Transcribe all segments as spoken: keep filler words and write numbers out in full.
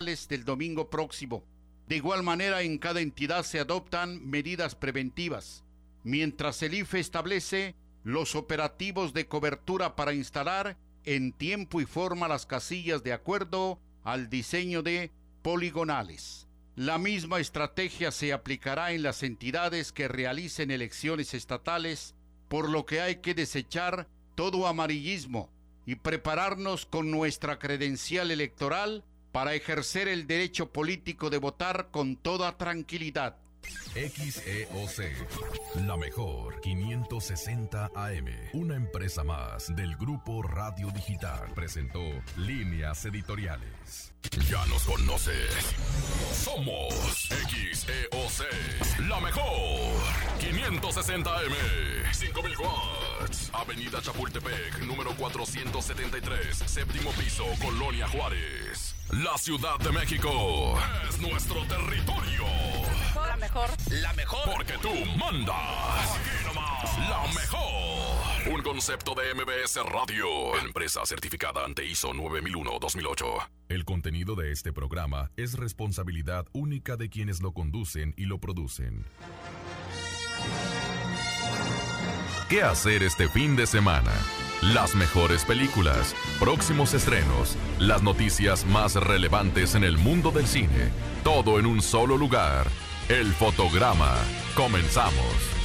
electorales del domingo próximo. De igual manera, en cada entidad se adoptan medidas preventivas, mientras el I F E establece los operativos de cobertura para instalar en tiempo y forma las casillas de acuerdo al diseño de poligonales. La misma estrategia se aplicará en las entidades que realicen elecciones estatales, por lo que hay que desechar todo amarillismo y prepararnos con nuestra credencial electoral para ejercer el derecho político de votar con toda tranquilidad. X E O C, la mejor quinientos sesenta A M, una empresa más del Grupo Radio Digital, presentó Líneas Editoriales. Ya nos conoces. Somos X E O C, la mejor quinientos sesenta A M, cinco mil watts, Avenida Chapultepec, número cuatrocientos setenta y tres, séptimo piso, Colonia Juárez. La Ciudad de México es nuestro territorio. La mejor. La mejor. Porque tú mandas. Aquí nomás. La mejor. Un concepto de M B S Radio. Empresa certificada ante I S O nueve mil uno dos mil ocho. El contenido de este programa es responsabilidad única de quienes lo conducen y lo producen. ¿Qué hacer este fin de semana? Las mejores películas, próximos estrenos, las noticias más relevantes en el mundo del cine. Todo en un solo lugar. El Fotograma. Comenzamos.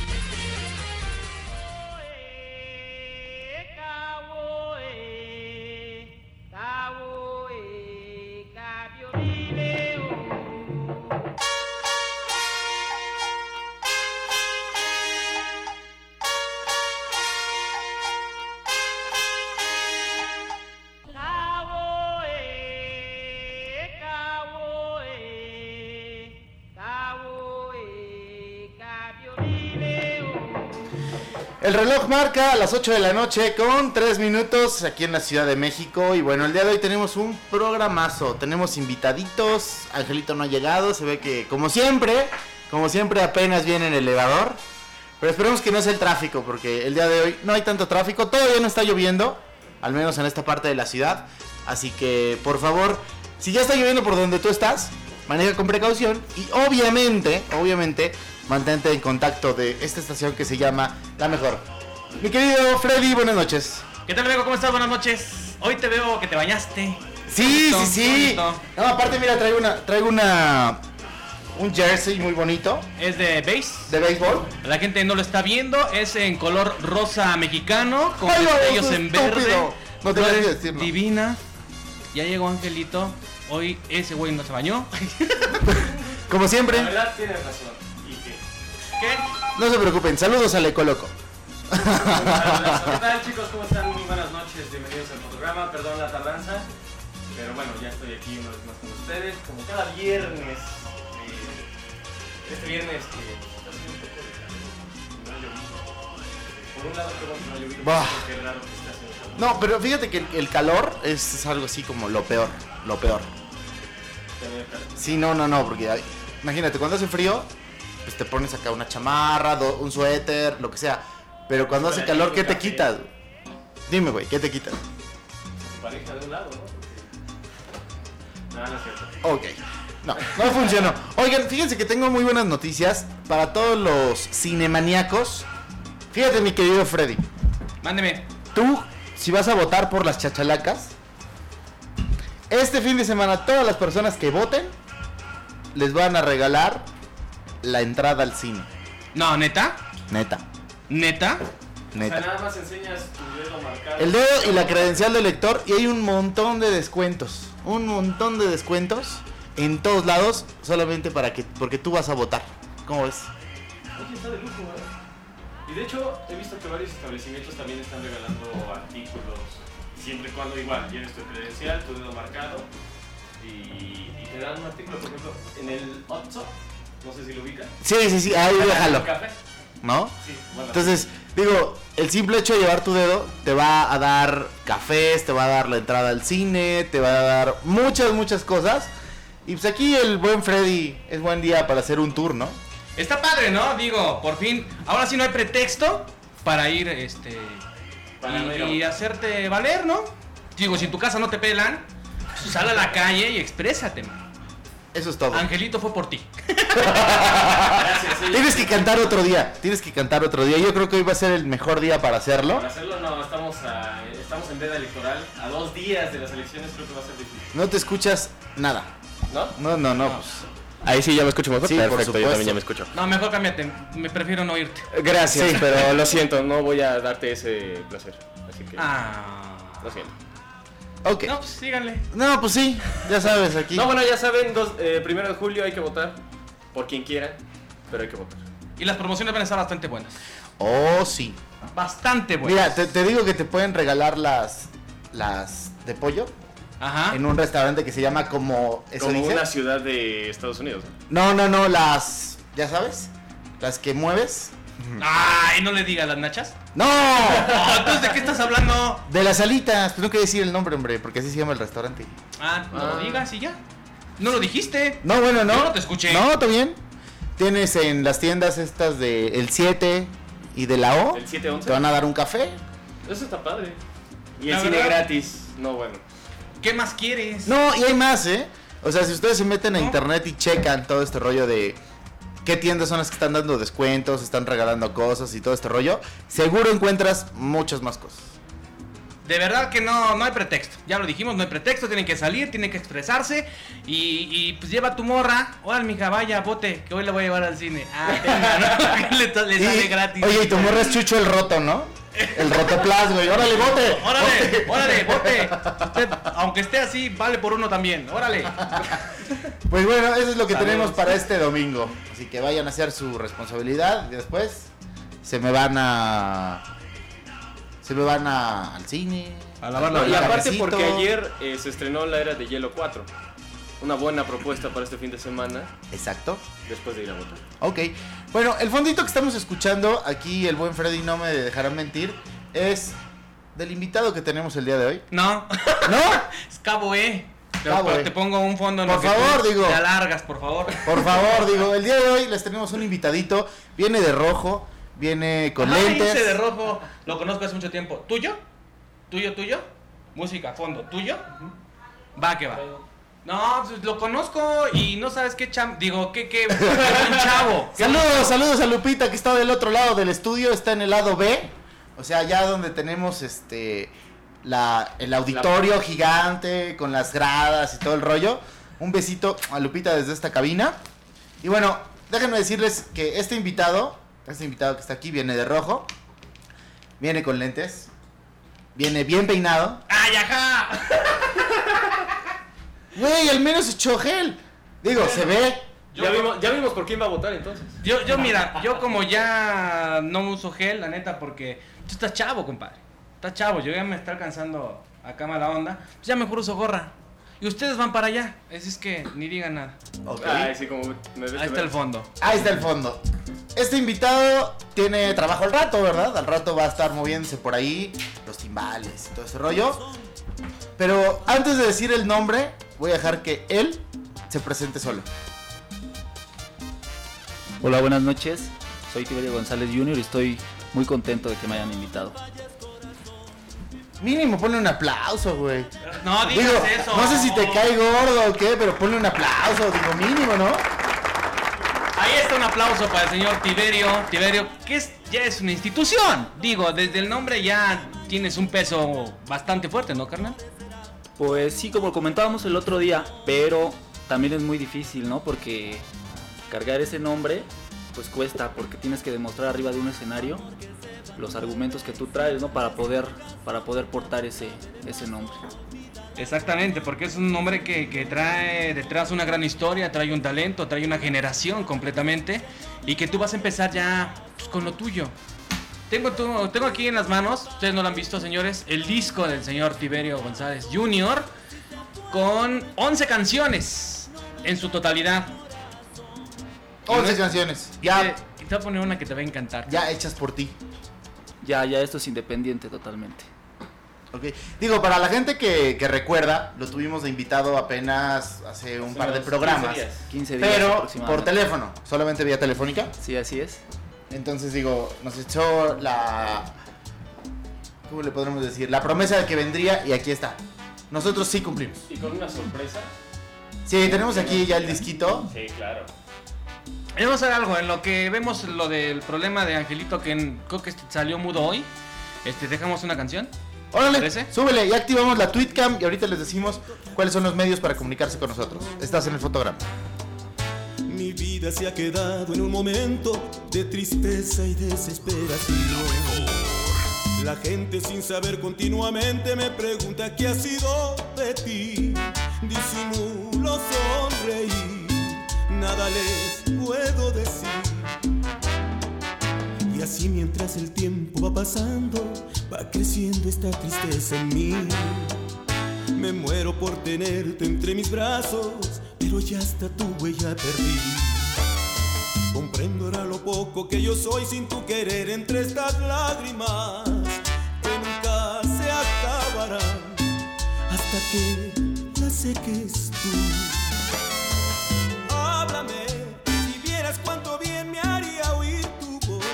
El reloj marca a las ocho de la noche con tres minutos aquí en la Ciudad de México. Y bueno, el día de hoy tenemos un programazo. Tenemos invitaditos. Angelito no ha llegado. Se ve que, como siempre, como siempre apenas viene en el elevador. Pero esperemos que no sea el tráfico, porque el día de hoy no hay tanto tráfico. Todavía no está lloviendo, al menos en esta parte de la ciudad. Así que, por favor, si ya está lloviendo por donde tú estás, maneja con precaución. Y obviamente, obviamente... mantente en contacto de esta estación que se llama La Mejor. Mi querido Freddy, buenas noches. ¿Qué tal, amigo? ¿Cómo estás? Buenas noches. Hoy te veo que te bañaste. Sí, bonito, sí, sí. bonito. No, aparte, mira, traigo una, traigo una, un jersey muy bonito. Es de base. De béisbol. La gente no lo está viendo. Es en color rosa mexicano, con Ay, destellos no, en estúpido. verde. No te Flores voy a decir, no. Divina. Ya llegó Angelito. Hoy ese güey no se bañó. Como siempre. La verdad tienes razón. ¿Qué? No se preocupen, saludos al Ecoloco. ¿Qué tal, chicos? ¿Cómo están? Muy buenas noches, bienvenidos al programa. Perdón la tardanza, pero bueno, ya estoy aquí una vez más con ustedes, como cada viernes. Eh, este viernes que está haciendo un poco de calor, no ha llovido. Por un lado, que no ha llovido, Bah. qué raro que está haciendo calor. No, pero fíjate que el, el calor es, es algo así como lo peor, lo peor. Tener calor. Sí, no, no, no, porque ay, imagínate, cuando hace frío, pues te pones acá una chamarra, do, un suéter, lo que sea. Pero cuando hace calor, ¿qué te quitas? Dime, güey, ¿qué te quitas? Tu pareja de un lado, ¿no? Porque... No, no es cierto. Ok, no, no funcionó. Oigan, fíjense que tengo muy buenas noticias para todos los cinemaníacos. Fíjate, mi querido Freddy. Mándeme. Tú, si vas a votar por las chachalacas, este fin de semana todas las personas que voten les van a regalar la entrada al cine. No, ¿neta? Neta, ¿Neta? O sea, neta. nada más enseñas tu dedo marcado. El dedo y la credencial del lector, y hay un montón de descuentos. Un montón de descuentos en todos lados, solamente para que, porque tú vas a votar. ¿Cómo ves? Oye, está de lujo, ¿eh? Y de hecho, he visto que varios establecimientos también están regalando artículos, siempre y cuando igual tienes tu credencial, tu dedo marcado, y, y te dan un artículo, por ejemplo, en el Otso, no sé si lo ubican. Sí, sí, sí, ahí déjalo, ¿Un café? ¿no? Sí, bueno. Entonces, digo, el simple hecho de llevar tu dedo te va a dar cafés, te va a dar la entrada al cine, te va a dar muchas, muchas cosas. Y pues aquí el buen Freddy es buen día para hacer un tour, ¿no? Está padre, ¿no? Digo, por fin, ahora sí no hay pretexto para ir, este, Para y, no y ir. hacerte valer, ¿no? Digo, si en tu casa no te pelan, pues sal a la calle y exprésate, man. Eso es todo. Angelito fue por ti. Gracias. Sí, Tienes sí. que cantar otro día. Tienes que cantar otro día. Yo creo que hoy va a ser el mejor día para hacerlo. Para hacerlo no, estamos, a, estamos en veda electoral. A dos días de las elecciones creo que va a ser difícil. No te escuchas nada. ¿No? No, no, no. Pues. Ahí sí ya me escucho mejor. Sí, por Perfecto, yo supuesto. también ya me escucho. No, mejor cámbiate. Me prefiero no oírte. Gracias, Sí. pero lo siento, no voy a darte ese placer. Así que Ah. lo siento. Ok. No, pues síganle. No, pues sí. Ya sabes, aquí. No, bueno, ya saben, dos, eh, primero de julio hay que votar por quien quiera, pero hay que votar. Y las promociones van a estar bastante buenas. Oh, sí. Bastante buenas. Mira, te, te digo que te pueden regalar las las de pollo Ajá. en un restaurante que se llama como eso Como dice. una ciudad de Estados Unidos. ¿no? No, no, no, las, ya sabes, las que mueves. Ay, no le digas las nachas. No, Oh, entonces, ¿de qué estás hablando? de las alitas. Pues no quiero decir el nombre, hombre, porque así se llama el restaurante. Ah, no Ah. lo digas y ya. No lo dijiste. No, bueno, no. Yo no te escuché. No, ¿todo bien? Tienes en las tiendas estas de el siete y de la O. ¿El siete once? Te van a dar un café. Eso está padre. Y La el cine verdad- gratis. No, bueno. ¿Qué más quieres? No, y hay más, ¿eh? O sea, si ustedes se meten a ¿No? internet y checan todo este rollo de qué tiendas son las que están dando descuentos, están regalando cosas y todo este rollo, seguro encuentras muchas más cosas. De verdad que no, no hay pretexto. Ya lo dijimos, no hay pretexto. Tienen que salir, tienen que expresarse. Y, y pues lleva tu morra. Órale, mija, vaya, bote, que hoy la voy a llevar al cine. Ah, tenga, ¿no? le, to- le Y- sale gratis. Oye, y tu morra es Chucho el Roto, ¿no? El Rotoplas, güey. Órale, bote. Órale, órale, bote. Usted, aunque esté así, vale por uno también. Órale. Pues bueno, eso es lo que Saludos. tenemos para este domingo. Así que vayan a hacer su responsabilidad y después se me van a... Se me van a, al cine. A lavar la No, y al aparte cafecito. porque ayer eh, se estrenó la Era de Hielo cuatro. Una buena propuesta para este fin de semana, Exacto. después de ir a votar. Ok. Bueno, el fondito que estamos escuchando, aquí el buen Freddy no me dejará mentir, es del invitado que tenemos el día de hoy. No, ¿No? es Cabo E. Te, Cabo E. te pongo un fondo en Por lo que favor, tú digo. Te alargas, por favor. Por favor, digo, el día de hoy les tenemos un invitadito. Viene de rojo, viene con Ay, lentes. ese de rojo, lo conozco hace mucho tiempo. ¿Tuyo? ¿Tuyo, tuyo? Música, fondo, ¿tuyo? Va que va. No, pues, lo conozco y no sabes qué cham... Digo, qué, qué... un chavo. Saludos, saludos a Lupita que está del otro lado del estudio, está en el lado B. O sea, allá donde tenemos este la, el auditorio gigante con las gradas y todo el rollo. Un besito a Lupita desde esta cabina. Y bueno, déjenme decirles que este invitado, este invitado que está aquí viene de rojo, viene con lentes, viene bien peinado. ¡Ay, ajá! Güey, al menos echó gel. Digo, se ve. Ya vimos, ya vimos por quién va a votar entonces. Yo, yo, mira, yo como ya no uso gel, la neta, porque tú estás chavo, compadre. Estás chavo, yo ya me está alcanzando acá mala onda. Pues ya mejor uso gorra. Y ustedes van para allá. Así es que ni digan nada. Ok. Ay, sí, como me ves. Ahí está el fondo. Ahí está el fondo. Este invitado tiene trabajo al rato, ¿verdad? Al rato va a estar moviéndose por ahí, los timbales y todo ese rollo. Pero antes de decir el nombre, voy a dejar que él se presente solo. Hola, buenas noches. Soy Tiberio González junior y estoy muy contento de que me hayan invitado. Mínimo ponle un aplauso, güey. No digas Digo, eso. no sé si te cae gordo o qué, pero ponle un aplauso, digo mínimo, ¿no? Ahí está un aplauso para el señor Tiberio. Tiberio, que es, ya es una institución. Digo, desde el nombre ya tienes un peso bastante fuerte, ¿no, carnal? Pues sí, como comentábamos el otro día, pero también es muy difícil, ¿no? Porque cargar ese nombre, pues cuesta, porque tienes que demostrar arriba de un escenario los argumentos que tú traes, ¿no? Para poder, para poder portar ese, ese nombre. Exactamente, porque es un nombre que, que trae detrás una gran historia, trae un talento, trae una generación completamente y que tú vas a empezar ya pues, con lo tuyo. Tengo, tu- tengo aquí en las manos, ustedes no lo han visto, señores, el disco del señor Tiberio González junior con once canciones en su totalidad. once canciones. Ya, Y te voy a poner una que te va a encantar. ya hechas por ti. Ya, ya esto es independiente totalmente. Ok. Digo, para la gente que, que recuerda, lo tuvimos de invitado apenas hace un Hace par de unos programas. quince días. quince días Pero aproximadamente. por teléfono, solamente vía telefónica. Sí, así es. Entonces digo, nos echó la... ¿Cómo le podremos decir? La promesa de que vendría y aquí está. Nosotros sí cumplimos. Y con una sorpresa. Sí, tenemos aquí ya el disquito. Sí, claro. Vamos a hacer algo, en lo que vemos lo del problema de Angelito, que en, creo que salió mudo hoy. Este, dejamos una canción. Órale, ¿Parece? súbele, ya activamos la Tweetcam y ahorita les decimos cuáles son los medios para comunicarse con nosotros. Estás en el fotograma. Mi vida se ha quedado en un momento de tristeza y desesperación. La gente sin saber continuamente me pregunta qué ha sido de ti. Disimulo sonreír, nada les puedo decir. Y así mientras el tiempo va pasando, va creciendo esta tristeza en mí. Me muero por tenerte entre mis brazos, pero ya hasta tu huella perdí. Comprendo ahora lo poco que yo soy sin tu querer entre estas lágrimas que nunca se acabarán hasta que las seques tú. Háblame, si vieras cuánto bien me haría oír tu voz.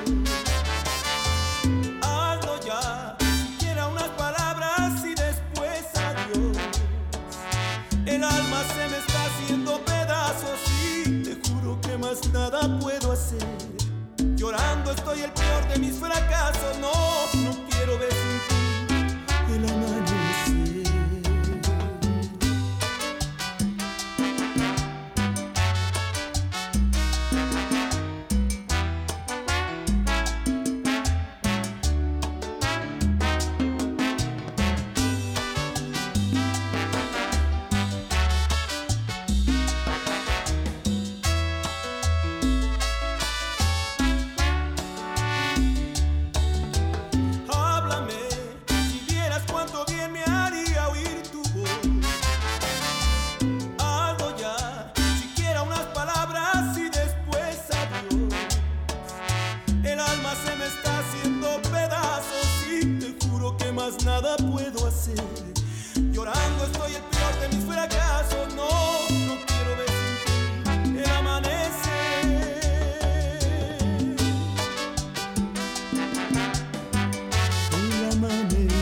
Hazlo ya, siquiera unas palabras y después adiós. El alma se me está haciendo pedazos y te juro que más nada puedo hacer. Llorando estoy el peor de mis fracasos. No, no quiero ver sin ti el amanecer. Nada puedo hacer. Llorando estoy el peor de mis fracasos. No, no quiero ver sin ti el amanecer. El amanecer.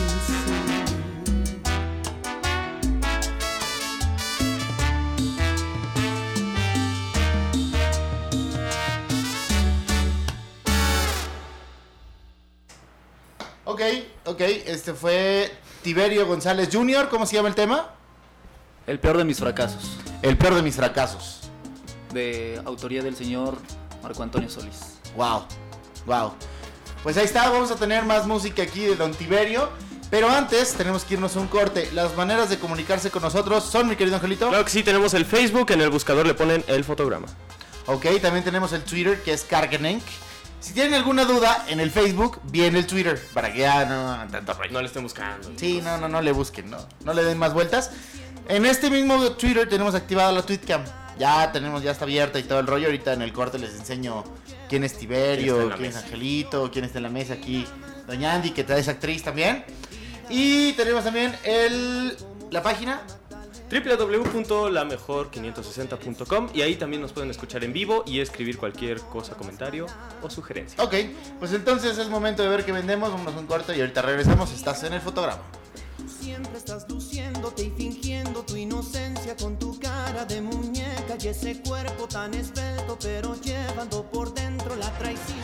Ok, ok, este fue Tiberio González junior ¿Cómo se llama el tema? El peor de mis fracasos. El peor de mis fracasos. De autoría del señor Marco Antonio Solís. Wow, wow. Pues ahí está, vamos a tener más música aquí de Don Tiberio. Pero antes tenemos que irnos a un corte. Las maneras de comunicarse con nosotros son, mi querido Angelito. Claro que sí, tenemos el Facebook, en el buscador le ponen el fotograma. Ok, también tenemos el Twitter, que es Cargenenk. Si tienen alguna duda, en el Facebook viene el Twitter, para que ya no tanto rollo. No le estén buscando. Sí, no, no, no le busquen, no, no le den más vueltas. En este mismo Twitter tenemos activada la Tweetcam. Ya tenemos, ya está abierta y todo el rollo. Ahorita en el corte les enseño quién es Tiberio, quién es Angelito, quién está en la mesa aquí. Doña Andy, que es actriz también. Y tenemos también el la página doble u doble u doble u punto la mejor quinientos sesenta punto com y ahí también nos pueden escuchar en vivo y escribir cualquier cosa, comentario o sugerencia. Ok, pues entonces es momento de ver qué vendemos. Vámonos a un corte y ahorita regresamos. Estás en el fotograma. Siempre estás luciéndote y fingiendo tu inocencia con tu cara de muñeca y ese cuerpo tan esbelto, pero llevando por dentro la traición.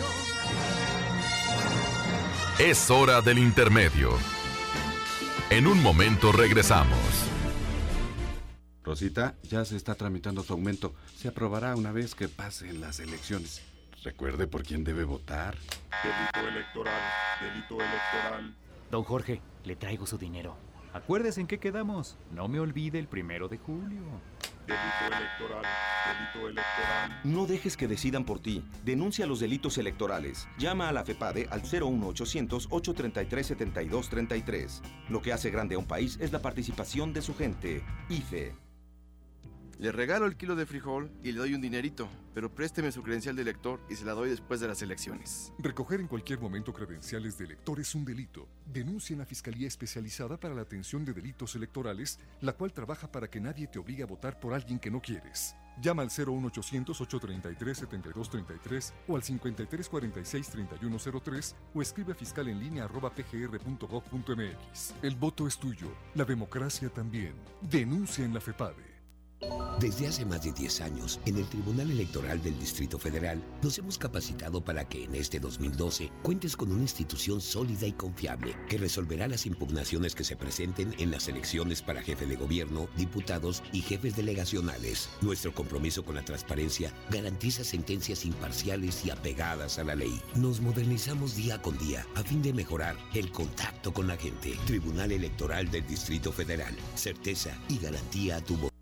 Es hora del intermedio. En un momento regresamos. Rosita, ya se está tramitando su aumento. Se aprobará una vez que pasen las elecciones. Recuerde por quién debe votar. Delito electoral, delito electoral. Don Jorge, le traigo su dinero. Acuérdese en qué quedamos. No me olvide el primero de julio. Delito electoral, delito electoral. No dejes que decidan por ti. Denuncia los delitos electorales. Llama a la FEPADE al cero uno ochocientos, ochocientos treinta y tres, setenta y dos treinta y tres. Lo que hace grande a un país es la participación de su gente. I F E. Le regalo el kilo de frijol y le doy un dinerito, pero présteme su credencial de elector y se la doy después de las elecciones. Recoger en cualquier momento credenciales de elector es un delito. Denuncia en la Fiscalía Especializada para la Atención de Delitos Electorales, la cual trabaja para que nadie te obligue a votar por alguien que no quieres. Llama al cero uno ochocientos, ochocientos treinta y tres, setenta y dos treinta y tres o al cincuenta y tres cuarenta y seis, treinta y uno cero tres o escribe a fiscal en línea arroba p g r punto gov punto m x. El voto es tuyo, la democracia también. Denuncia en la FEPADE. Desde hace más de diez años, en el Tribunal Electoral del Distrito Federal, nos hemos capacitado para que en este dos mil doce cuentes con una institución sólida y confiable que resolverá las impugnaciones que se presenten en las elecciones para jefe de gobierno, diputados y jefes delegacionales. Nuestro compromiso con la transparencia garantiza sentencias imparciales y apegadas a la ley. Nos modernizamos día con día a fin de mejorar el contacto con la gente. Tribunal Electoral del Distrito Federal. Certeza y garantía a tu voto.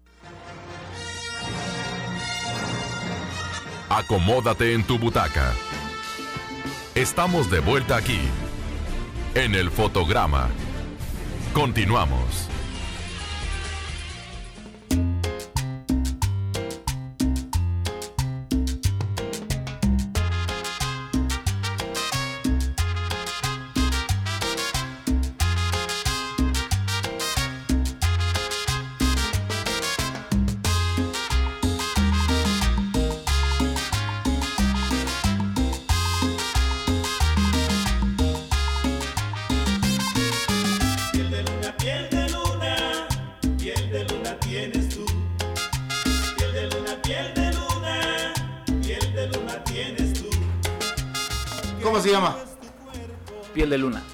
Acomódate en tu butaca. Estamos de vuelta aquí, en el Fotograma. Continuamos. ¿Cómo se llama? Piel de luna.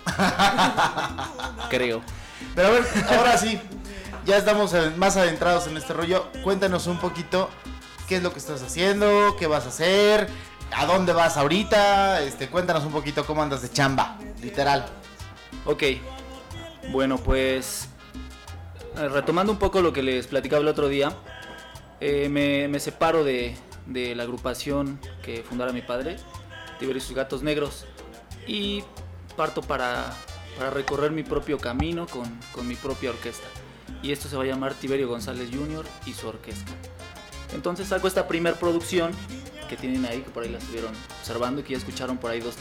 Creo. Pero a ver, ahora sí, ya estamos más adentrados en este rollo. Cuéntanos un poquito qué es lo que estás haciendo, qué vas a hacer, a dónde vas ahorita. Este, cuéntanos un poquito cómo andas de chamba, literal. Ok. Bueno, pues eh, retomando un poco lo que les platicaba el otro día, eh, me, me separo de, de la agrupación que fundara mi padre, Tiberio y sus Gatos Negros, y parto para, para recorrer mi propio camino con, con mi propia orquesta. Y esto se va a llamar Tiberio González junior y su orquesta. Entonces saco esta primer producción que tienen ahí, que por ahí la estuvieron observando y que ya escucharon por ahí dos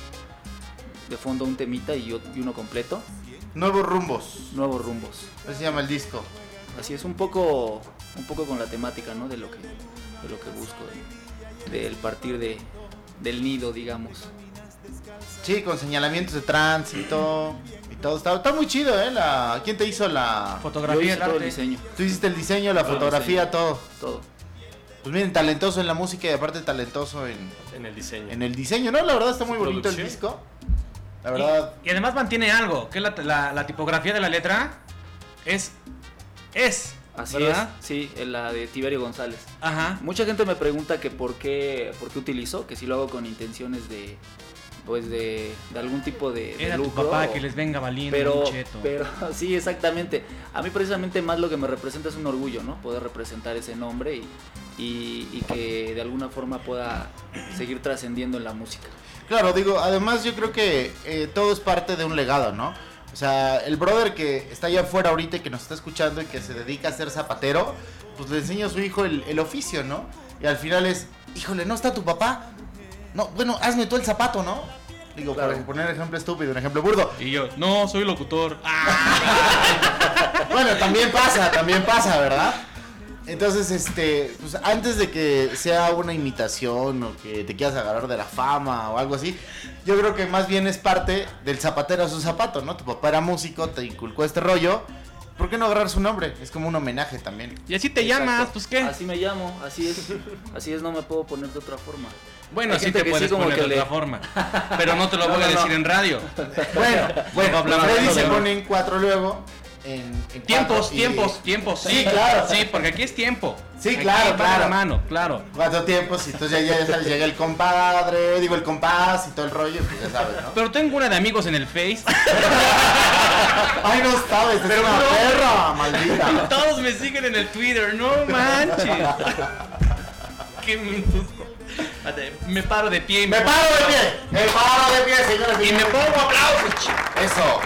de fondo, un temita y, y uno completo. Nuevos rumbos. Nuevos rumbos. Así se llama el disco. Así es, un poco, un poco con la temática, ¿no? De lo que, de lo que busco, de, del partir de, del nido, digamos. Sí, con señalamientos de tránsito y todo. Está, está muy chido, ¿eh? La, ¿quién te hizo la fotografía? Yo hice todo el diseño. Tú hiciste el diseño, la todo fotografía, diseño. todo. Todo. Pues miren, talentoso en la música y aparte talentoso en, en el diseño. En el diseño, ¿no? La verdad está muy bonito el disco. La verdad. Y, y además mantiene algo, que la, la, la tipografía de la letra es... Es. Así ¿verdad? es, sí, la de Tiberio González. Ajá. Mucha gente me pregunta que por qué, por qué utilizo, que si lo hago con intenciones de, pues de, de algún tipo de, de Era lucro. tu papá o, que les venga valiendo pero, un cheto. Pero sí, exactamente. A mí precisamente más lo que me representa es un orgullo, ¿no? Poder representar ese nombre y, y, y que de alguna forma pueda seguir trascendiendo en la música. Claro, digo, además yo creo que eh, todo es parte de un legado, ¿no? O sea, el brother que está allá afuera ahorita y que nos está escuchando y que se dedica a ser zapatero, pues le enseña a su hijo el, el oficio, ¿no? Y al final es, híjole, ¿no está tu papá? No, bueno, hazme tú el zapato, ¿no? Digo, claro. Para poner un ejemplo estúpido, un ejemplo burdo. Y yo, no, soy locutor. Bueno, también pasa, también pasa, ¿verdad? Entonces, este, pues antes de que sea una imitación o que te quieras agarrar de la fama o algo así, yo creo que más bien es parte del zapatero a su zapato, ¿no? Tu papá era músico, te inculcó este rollo. ¿Por qué no agarrar su nombre? Es como un homenaje también. Y así te Exacto. llamas, pues ¿qué? Así me llamo, así es, así es, no me puedo poner de otra forma. Bueno, Hay sí te puedes sí poner de le... otra forma, pero no te lo no, voy a no, decir no. en radio. Bueno, bueno, no, Freddy se pone en cuatro luego. En, en tiempos, y... tiempos, tiempos. Sí, sí, claro. Sí, porque aquí es tiempo. Sí, aquí claro, claro. La mano, claro. Cuatro tiempos y entonces ya, ya, ya llega el compadre, digo el compás y todo el rollo, pues ya sabes, ¿no? Pero tengo una de amigos en el Face. Ay, no sabes, es una perra, maldita. Todos me siguen en el Twitter, no manches. Qué minuto. Me paro de pie. Me, me paro de pie, me paro de pie, señores. Y me pongo aplausos. Eso.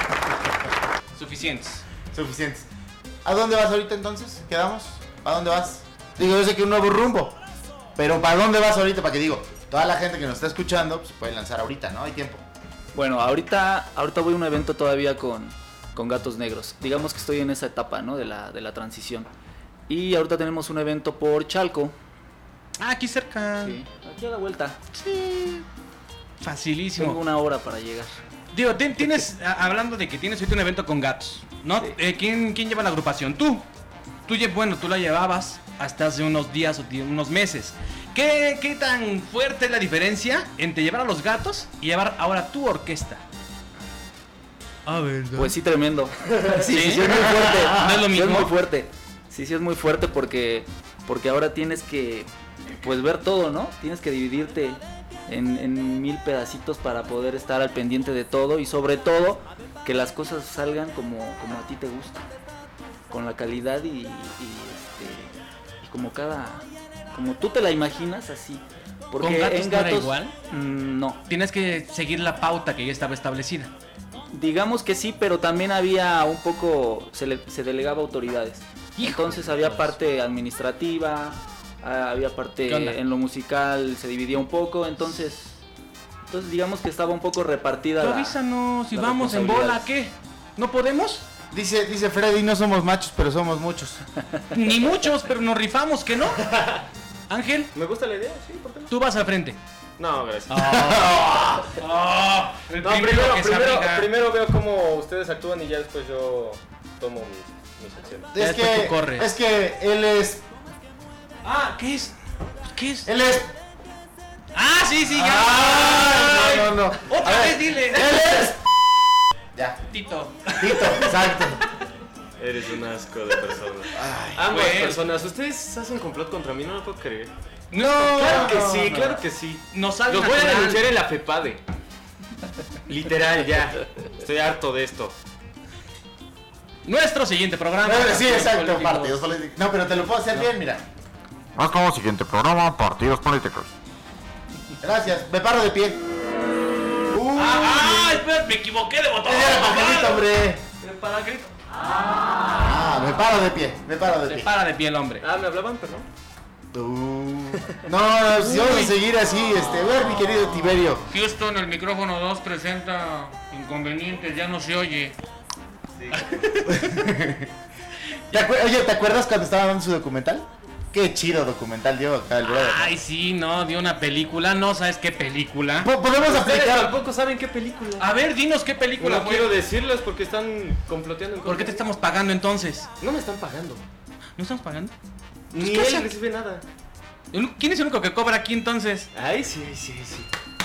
Suficientes. Suficientes. ¿A dónde vas ahorita entonces? ¿Quedamos? ¿A dónde vas? Digo, yo sé que un nuevo rumbo. Pero ¿para dónde vas ahorita? Para que digo, toda la gente que nos está escuchando pues puede lanzar ahorita, ¿no? Hay tiempo. Bueno, ahorita, ahorita voy a un evento todavía con, con Gatos Negros. Digamos que estoy en esa etapa, ¿no? De la, de la transición. Y ahorita tenemos un evento por Chalco. Ah, aquí cerca. Sí, aquí a la vuelta. Sí. Facilísimo. Tengo una hora para llegar. Digo, tienes, hablando de que tienes ahorita un evento con gatos, ¿no? Sí. Eh, ¿quién, ¿Quién lleva la agrupación? Tú. Tú, bueno, tú la llevabas hasta hace unos días o unos meses. ¿Qué, qué tan fuerte es la diferencia entre llevar a los gatos y llevar ahora tu orquesta? A ver, pues sí, tremendo. Sí, ¿Sí? sí, sí, es muy fuerte. ¿No es lo mismo? Sí, es muy fuerte. Sí, sí, es muy fuerte porque, porque ahora tienes que, pues, ver todo, ¿no? Tienes que dividirte en, en mil pedacitos para poder estar al pendiente de todo y sobre todo que las cosas salgan como, como a ti te gusta, con la calidad y, y, este, y como cada, como tú te la imaginas así. Porque ¿Con gatos en no era gatos igual? mm, no. Tienes que seguir la pauta que ya estaba establecida. Digamos que sí, pero también había un poco, se, le, se delegaba autoridades. Entonces había parte administrativa, había parte en lo musical, se dividía un poco, entonces, entonces digamos que estaba un poco repartida. Pero la, avísanos, si la vamos en bola, ¿qué? ¿No podemos? Dice, dice Freddy, no somos machos, pero somos muchos. Ni muchos, pero nos rifamos, ¿qué no? Ángel. Me gusta la idea, sí, ¿por qué no? Tú vas al frente. No, gracias. Oh, oh, no, primero, primero, primero veo cómo ustedes actúan y ya después yo tomo mis, mis acciones. Es que, es que él es... Ah, ¿qué es? ¿Qué es? Él es... Ah, sí, sí, ya. Ay, no, no, no. Otra A vez ver, dile. Él es... Ya. Tito. Tito, exacto. Eres un asco de persona. Ay, Ambas bueno. personas, ustedes hacen complot contra mí, no lo puedo creer. No, claro que no, sí, no. claro que sí. Nos sale Los voy a natural. denunciar en la FEPADE. Literal, ya. Estoy harto de esto. Nuestro siguiente programa. No, sí, exacto, políticos. partidos políticos. No, pero te lo puedo hacer bien, mira. Vamos como siguiente programa, partidos políticos. Gracias, me paro de pie. Uh, Ah, ah, espera, me equivoqué de botón. Era para Angelito, hombre. Para Angelito. Ah, me paro de pie, me paro de Se pie. para de pie el hombre. Ah, ¿me hablaban, perdón? Uh, no, si vamos a seguir así, este, a ver, mi querido Tiberio. Houston, el micrófono dos presenta inconvenientes, ya no se oye. ¿Te acuer- Oye, ¿te acuerdas cuando estaba dando su documental? Qué chido documental dio acá el brother. Ay, sí, no, dio una película, no sabes qué película. Po- Podemos Ustedes aplicar. tampoco saben qué película. A ver, dinos qué película No fue. quiero decirles porque están comploteando en ¿Por qué te contra. estamos pagando entonces? No me están pagando. ¿No estamos pagando? Ni ¿qué él hace? recibe nada. ¿Quién es el único que cobra aquí entonces? Ay, sí, sí, sí.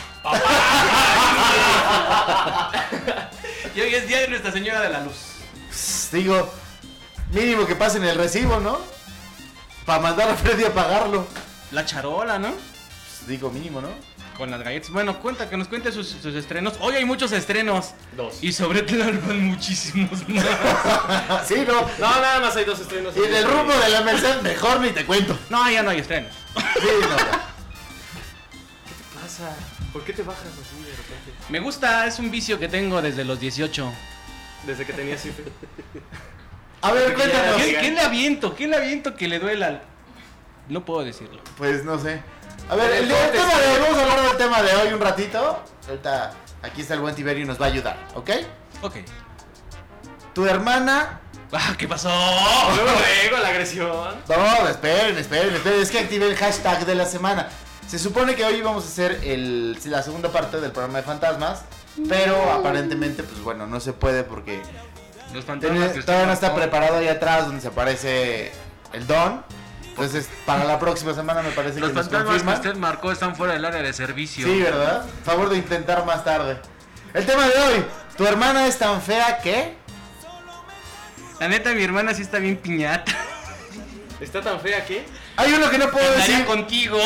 Y hoy es día de Nuestra Señora de la Luz. Pss, Digo, mínimo que pasen el recibo, ¿no? Para mandar a Freddy a pagarlo. La charola, ¿no? Pss, Digo, mínimo, ¿no? Con las galletas. Bueno, cuenta, que nos cuente sus, sus estrenos. Hoy hay muchos estrenos. Dos. Y sobre todo hay muchísimos más. Sí, no. No, nada más hay dos estrenos. Y en el rumbo de la Merced, mejor ni te cuento. No, ya no hay estrenos. Sí, no. ¿Qué te pasa? ¿Por qué te bajas así de repente? Me gusta, es un vicio que tengo desde los dieciocho. Desde que tenías cifre. A ver, cuéntanos. ¿Qué, qué le aviento? ¿Qué le aviento que le duela? al- No puedo decirlo. Pues no sé. A ver, el, el tema de hoy, vamos a hablar del tema de hoy un ratito. Ahorita, aquí está el buen Tiberio y nos va a ayudar, ¿ok? Ok. Tu hermana... Ah, ¿qué pasó? Luego, luego, la agresión. No, esperen, esperen, esperen. Es que activé el hashtag de la semana. Se supone que hoy vamos a hacer el, la segunda parte del programa de fantasmas. Pero aparentemente, pues bueno, no se puede porque Los tiene- fantasmas que todavía no están- está preparado ahí atrás donde se aparece el Don. Entonces, para la próxima semana me parece Los que nos fantasmas que confirman. usted marcó están fuera del área de servicio. Sí, ¿verdad? Favor de intentar más tarde. El tema de hoy. Tu hermana es tan fea que... La neta, mi hermana sí está bien piñata. ¿Está tan fea que? Hay uno que no puedo Andaría decir. contigo.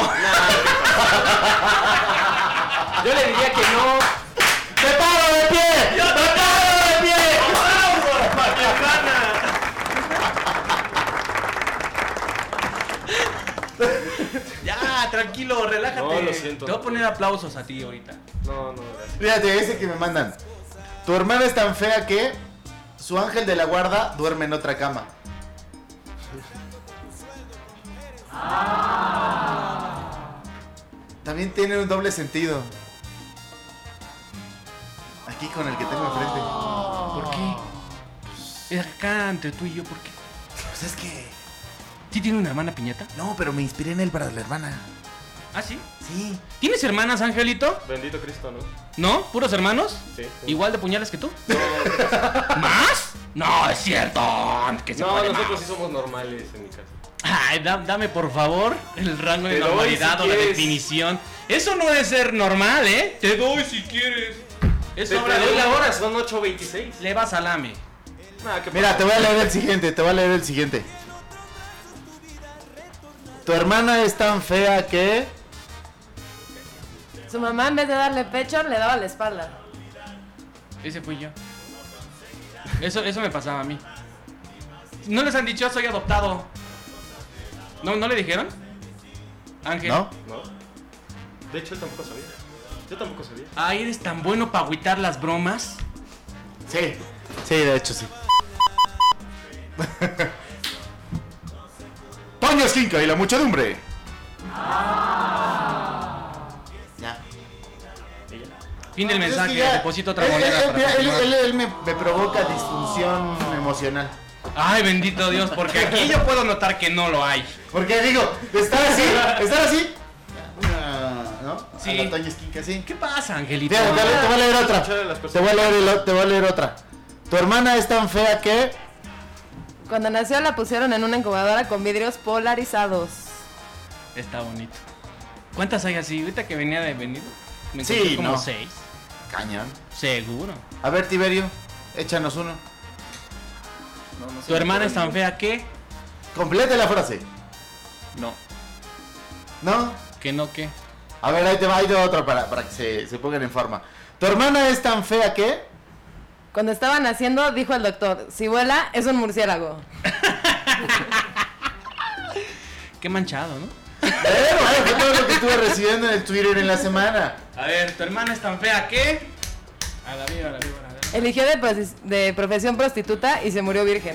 Yo le diría que no. ¡Me paro de pie! ¡Me paro de pie! ¡Vamos, para mi hermana! Ya, tranquilo, relájate. No, lo siento. Te voy a poner aplausos a ti ahorita. No, no, gracias. Fíjate, ese que me mandan. Tu hermana es tan fea que su ángel de la guarda duerme en otra cama. También tiene un doble sentido. Aquí con el que tengo enfrente. ¿Por qué? Es acá entre tú y yo, ¿por qué? Pues es que... ¿Sí tiene una hermana piñata? No, pero me inspiré en él para la hermana. ¿Ah, sí? Sí. ¿Tienes hermanas, Angelito? Bendito Cristo, ¿no? ¿No? ¿Puros hermanos? Sí. ¿Igual de puñales que tú? No, ¿Más? No, es cierto. Que se no puede nosotros más. sí somos normales en mi casa. Ay, da- dame por favor el rango de Te doy normalidad si o la quieres. definición. Eso no es ser normal, ¿eh? Te doy si quieres. Es Te, obra te de doy una- la hora, son ocho veintiséis. Le vas al AME. Nah, ¿qué Mira, pasa? te voy a leer el siguiente, te voy a leer el siguiente. Tu hermana es tan fea que... Su mamá en vez de darle pecho le daba la espalda. Ese fui yo. Eso, eso me pasaba a mí. ¿No les han dicho soy adoptado? ¿No, ¿no le dijeron? Ángel. ¿No? No. De hecho, él tampoco sabía. Yo tampoco sabía. Ay, eres tan bueno para agüitar las bromas. Sí, sí, de hecho sí. Toño Esquinca y la muchedumbre. Ya. Fin del Es que mensaje, ya- deposito otra él- moneda él- para él, él- continuar. él- él me, me provoca disfunción emocional. Ay, bendito Dios, porque aquí yo puedo notar que no lo hay. Porque digo, estar así, estar así. Ah, ¿no? Sí. A la Toño Esquinca, sí. ¿Qué pasa, Angelito? Mira, te, te voy a leer otra. Te voy a leer, el- te voy a leer otra. Tu hermana es tan fea que... Cuando nació la pusieron en una incubadora con vidrios polarizados. Está bonito. ¿Cuántas hay así? Ahorita que venía de venir, me Sí, encontré como no. seis. Cañón. Seguro. A ver, Tiberio, échanos uno. ¿Tu hermana es tan fea que? Complete la frase. No. ¿No? ¿Que no qué? A ver, ahí te va, ahí te va otra para, para que se, se pongan en forma. ¿Tu hermana es tan fea que...? Cuando estaba naciendo, dijo el doctor, si vuela, es un murciélago. Qué manchado, ¿no? Pero, bueno, fue todo lo que estuve recibiendo en el Twitter en la semana. A ver, ¿tu hermana es tan fea que? A la viva, a la viva, a la viva. Eligió de, proces- de profesión prostituta y se murió virgen.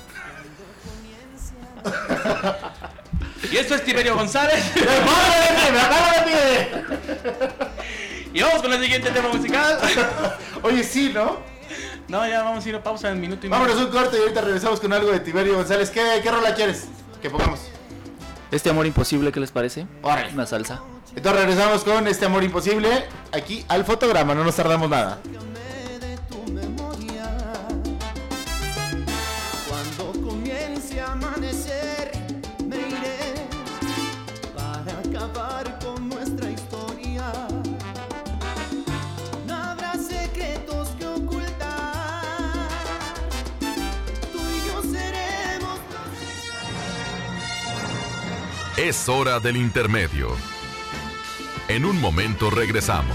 Y esto es Tiberio González. ¡Me acabo de pie! Y vamos con el siguiente tema musical. Oye, sí, ¿no? No, ya vamos a ir a pausa en minuto y medio. Vámonos un corte y ahorita regresamos con algo de Tiberio González. ¿Qué, qué rola quieres que pongamos? Este amor imposible, ¿qué les parece? Órale. Una salsa. Entonces regresamos con este amor imposible aquí al fotograma, no nos tardamos nada. Cuando comience a amanecer, me iré para acabar con nuestra historia. No habrá secretos que ocultar. Tú y yo seremos. Es hora del intermedio. En un momento regresamos.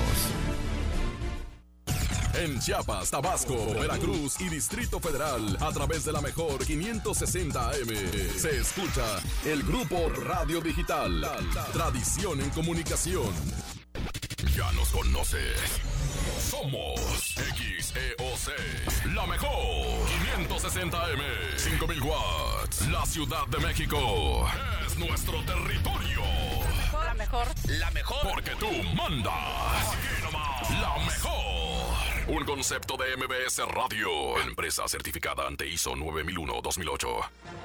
En Chiapas, Tabasco, Veracruz y Distrito Federal, a través de la mejor quinientos sesenta A M, se escucha el Grupo Radio Digital. Tradición en comunicación. Ya nos conoces. Somos X E O C, la mejor. quinientos sesenta A M, cinco mil watts. La Ciudad de México es nuestro territorio. La mejor. La mejor. Porque tú mandas. Aquí nomás. La mejor. Un concepto de M B S Radio. Empresa certificada ante I S O nueve mil uno dos mil ocho.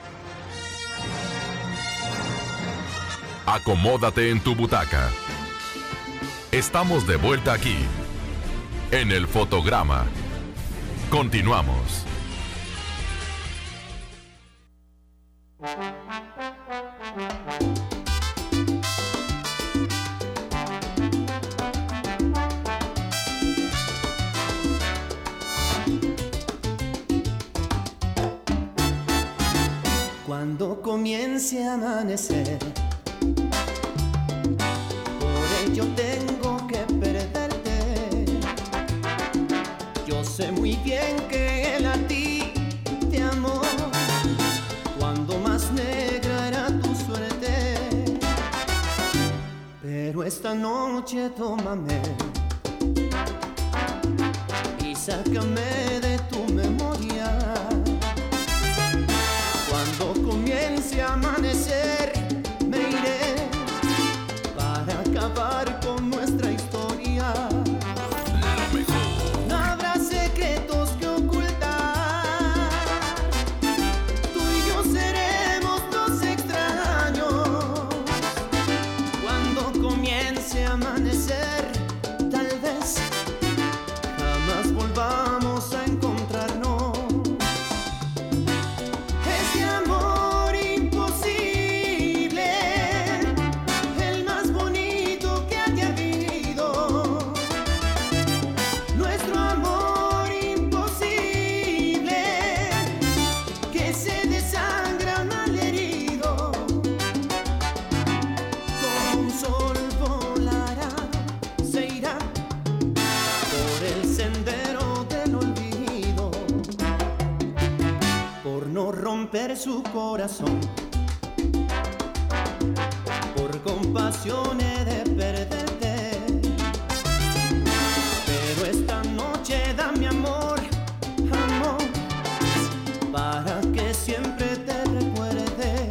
Acomódate en tu butaca. Estamos de vuelta aquí. En el fotograma. Continuamos. Cuando comience a amanecer, por ello tengo que perderte. Yo sé muy bien que él a ti te amó, cuando más negra era tu suerte. Pero esta noche tómame y sácame de tu memoria. Cuando comience a amanecer, me iré para acabar con nuestra historia. No habrá secretos que ocultar. Tú y yo seremos dos extraños. Cuando comience a amanecer, tal vez jamás volvamos a encontrarnos. romper su corazón. Por compasión he de perderte, pero esta noche dame amor, amor, para que siempre te recuerde.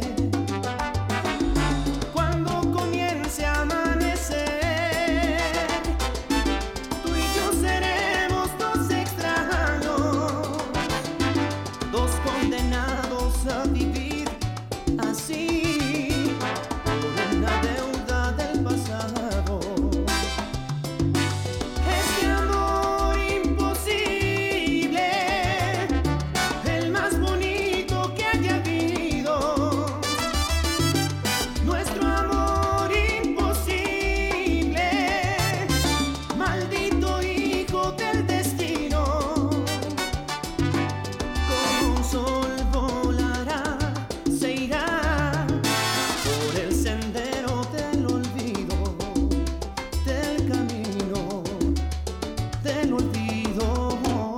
Cuando comience a amanecer, tú y yo seremos dos extraños, dos condenados a vivir así, por una deuda del pasado. Este amor imposible, el más bonito que haya habido. Nuestro amor imposible, maldito hijo del destino. Como un sol volará, se irá por el sendero del olvido, del camino del olvido.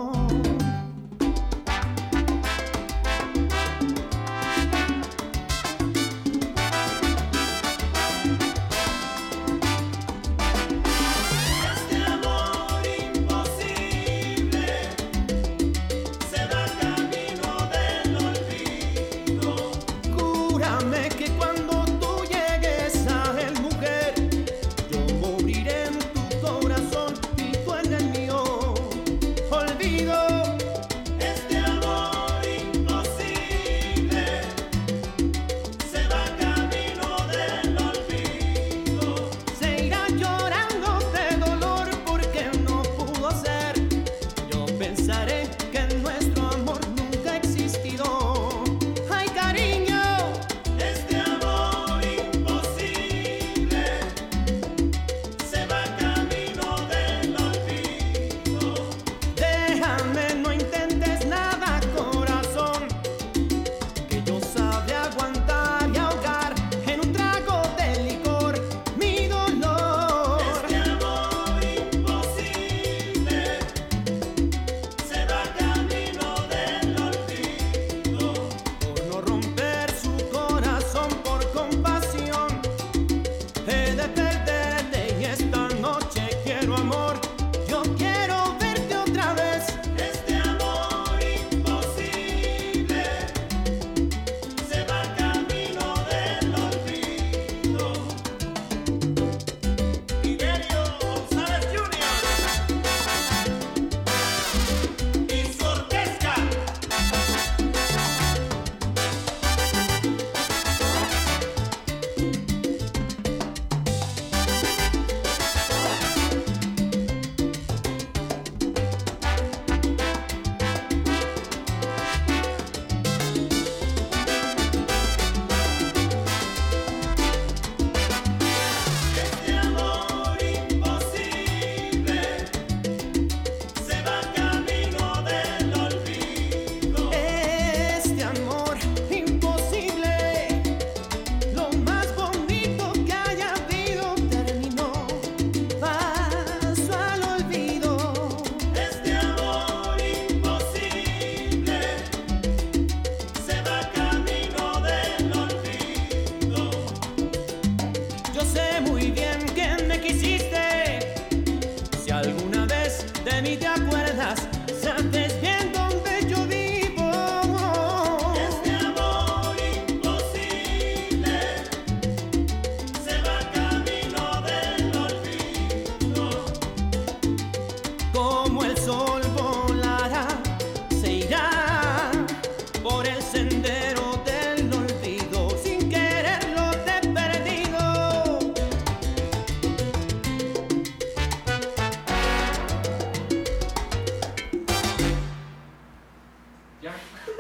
Este amor imposible se va camino del olvido. Júrame que cuando tú llegues a él, mujer, yo moriré en tu corazón y tú en el mío. Olvido. Este amor imposible se va camino del olvido. Se irá llorando de dolor porque no pudo ser. Yo pensaré que nuestro amor nunca ha existido. Ay, cariño, este amor imposible se va camino del olvido. Déjame, no intentes nada, corazón, que yo sabré aguantar y ahogar en un trago de licor mi dolor. Este amor imposible se va camino del olvido. Por no romper su corazón por compasión, he de perderte y esta noche quiero amor. Yo quiero verte otra vez. Este amor imposible se va camino del olvido. Tiberio González junior y su orquesta. Este amor imposible se va camino del olvido. Este amor imposible, lo más bonito que haya habido, terminó, paso al olvido. Este amor imposible se va camino del olvido. Yo sé muy bien que me quisiste. Si alguna vez de mí te acuerdas, sabes bien dónde yo vivo. Este amor imposible se va camino del olvido. Como el sol volará, se irá por el sendero del olvido. Sin quererlo te he perdido. Ya.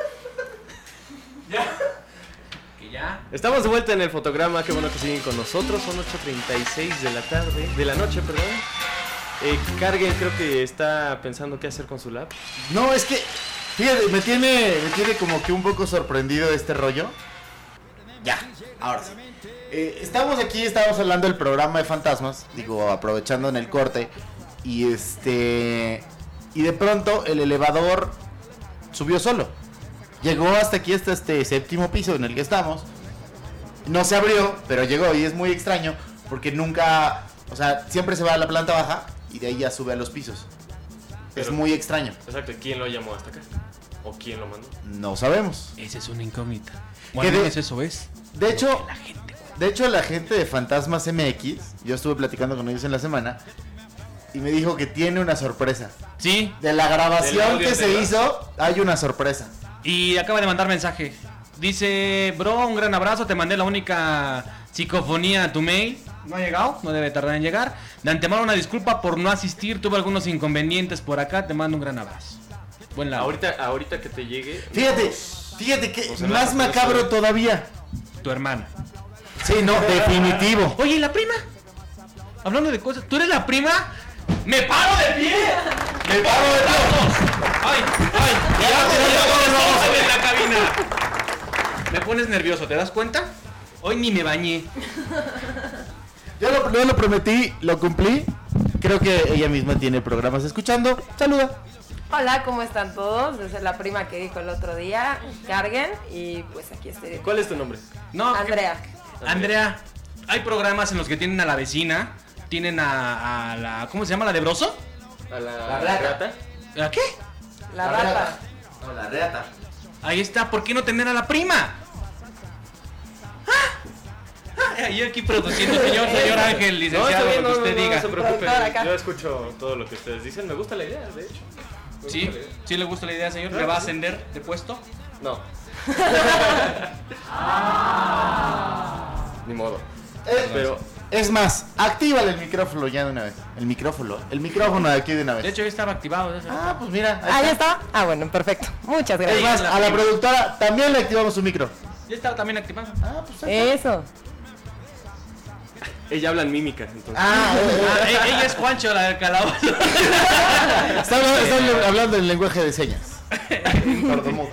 Ya. Que ya. Estamos de vuelta en el fotograma, qué bueno que siguen con nosotros, son ocho treinta y seis de la tarde, de la noche, perdón. Eh, Carguen creo que está pensando qué hacer con su lap. No, es que, fíjate, me tiene, me tiene como que un poco sorprendido este rollo. Ya, ahora sí. Eh, estamos aquí, estamos hablando del programa de fantasmas, digo, aprovechando en el corte. Y este. Y de pronto el elevador subió solo. llegó hasta aquí, hasta este séptimo piso en el que estamos. No se abrió, pero llegó y es muy extraño porque nunca, o sea, siempre se va a la planta baja y de ahí ya sube a los pisos. Pero, es muy extraño. Exacto, ¿quién lo llamó hasta acá? ¿O quién lo mandó? No sabemos. Esa es una incógnita. ¿Qué de- eso es? De hecho, de hecho la gente de Fantasmas M X, yo estuve platicando con ellos en la semana y me dijo que tiene una sorpresa. Sí. De la Del grabación audio que se anterior. hizo, hay una sorpresa. Y acaba de mandar mensaje. Dice, bro, un gran abrazo, te mandé la única psicofonía a tu mail. No ha llegado, no debe tardar en llegar. De antemano una disculpa por no asistir, tuve algunos inconvenientes por acá, te mando un gran abrazo. Buen lado. Ahorita, ahorita que te llegue. Fíjate, fíjate que O sea, más no, macabro eso- todavía. Tu hermana. Sí, no, definitivo. Oye, ¿y la prima? Hablando de cosas, ¿tú eres la prima? ¡Me paro de pie! ¡Me paro de brazos! ¡Ay, ay! ¡Ya te pones en la cabina! Me pones nervioso, ¿te das cuenta? Hoy ni me bañé. Yo lo, yo lo prometí, lo cumplí. Creo que ella misma tiene programas escuchando. Saluda. Hola, ¿cómo están todos? Esa es la prima que dijo el otro día, Carguen, y pues aquí estoy. ¿Cuál es tu nombre? No, Andrea. Andrea, hay programas en los que tienen a la vecina, tienen a, a la... ¿Cómo se llama? ¿La de Broso? A la, La rata. ¿A qué? La rata. No, la reata. Ahí está, ¿por qué no tener a la prima? ¡Ah! Ah, y aquí produciendo, señor, señor Ángel, No, licenciado, está bien, lo que no, usted no, diga. no se preocupe. Productor acá. Yo escucho todo lo que ustedes dicen. Me gusta la idea, de hecho. Me ¿Sí? gusta la idea. ¿Sí le gusta la idea, señor? ¿Le Claro, va a sí. ascender de puesto? No. Ni modo. Eh, Pero Es más, actívale el micrófono ya de una vez. El micrófono, el micrófono de aquí de una vez. De hecho, ya estaba activado. ya se- Ah, pues mira. ahí Ah, ¿ya está. está? Ah, bueno, perfecto. Muchas Es gracias. más, la a la prima. productora también le activamos su micro. Ya estaba también activado. Ah, pues ahí está. Eso. ella habla en mímica, entonces. Ah, eh, eh, Ah, e- ella es Juancho, la del calabozo. está, hablando, está hablando en lenguaje de señas. Sordomudas.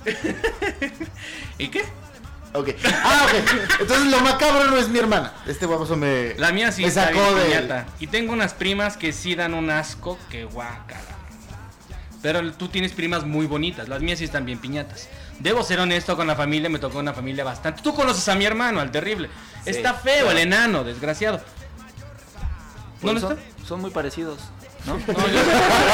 ¿Y qué? Ok. Ah, ok. Entonces lo macabro no es mi hermana. Este baboso me. La mía sí me está sacó bien de. piñata. Y tengo unas primas que sí dan un asco que guácala. Pero tú tienes primas muy bonitas. Las mías sí están bien piñatas. Debo ser honesto con la familia, me tocó una familia bastante. Tú conoces a mi hermano, al terrible. Sí, Está feo, claro. el enano, desgraciado. Pues ¿Dónde son, está? son muy parecidos, ¿no? No, yo-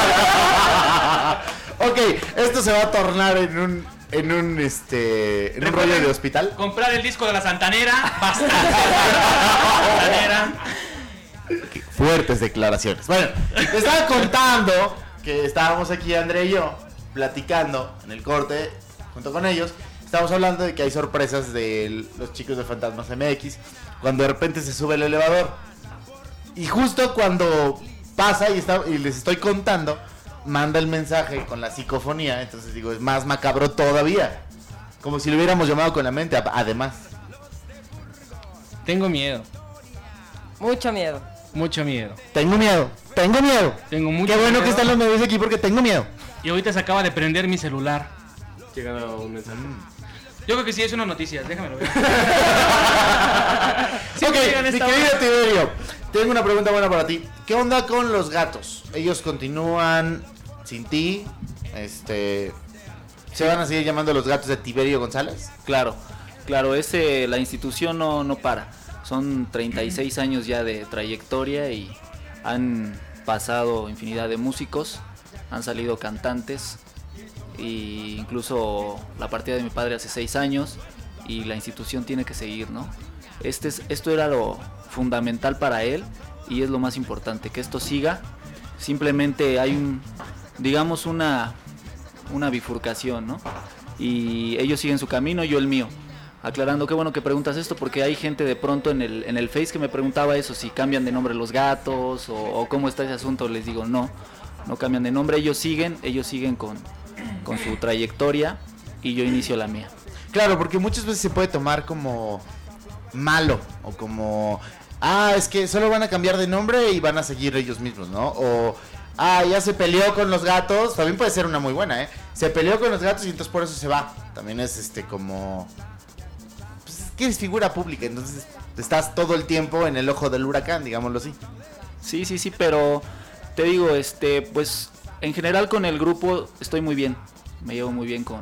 Ok, esto se va a tornar en un. En un este. En un Recuerden rollo de hospital. Comprar el disco de la Santanera. Bastante. Santanera. Fuertes declaraciones. Bueno, te estaba contando que estábamos aquí, André y yo, platicando en el corte, junto con ellos. Estábamos hablando de que hay sorpresas de los chicos de Fantasmas M X, cuando de repente se sube el elevador. Y justo cuando pasa y, está, y les estoy contando, manda el mensaje con la psicofonía. Entonces digo, es más macabro todavía. Como si lo hubiéramos llamado con la mente, a- además. Tengo miedo. Mucho miedo. Mucho miedo. Tengo miedo, tengo miedo. Tengo mucho Qué bueno miedo. que están los medios aquí porque tengo miedo. Y ahorita se acaba de prender mi celular. Llega un mensaje. Yo creo que sí es una noticia, déjamelo ver. Sí, Ok, que llegan a mi esta querido hora. Tiberio, tengo una pregunta buena para ti. ¿Qué onda con los gatos? ¿Ellos continúan sin ti? Este, ¿se van a seguir llamando los gatos de Tiberio González? Claro, claro, ese, la institución no, no para. Son treinta y seis años ya de trayectoria y han pasado infinidad de músicos, han salido cantantes, e incluso la partida de mi padre hace seis años y la institución tiene que seguir, ¿no? Este es, esto era lo fundamental para él y es lo más importante, que esto siga. Simplemente hay un, digamos, una, una bifurcación, ¿no? Y ellos siguen su camino, yo el mío. Aclarando, qué bueno que preguntas esto, porque hay gente de pronto en el, en el Face que me preguntaba eso, si cambian de nombre los gatos o, o cómo está ese asunto. Les digo, no, no cambian de nombre, ellos siguen, ellos siguen con, con su trayectoria y yo inicio la mía. Claro, porque muchas veces se puede tomar como malo o como, ah, es que solo van a cambiar de nombre y van a seguir ellos mismos, ¿no? O, ah, ya se peleó con los gatos, también puede ser una muy buena, ¿eh? Se peleó con los gatos y entonces por eso se va. También es este como... Pues es que eres figura pública, entonces estás todo el tiempo en el ojo del huracán, digámoslo así. Sí, sí, sí, pero te digo, este, pues en general con el grupo estoy muy bien, me llevo muy bien con,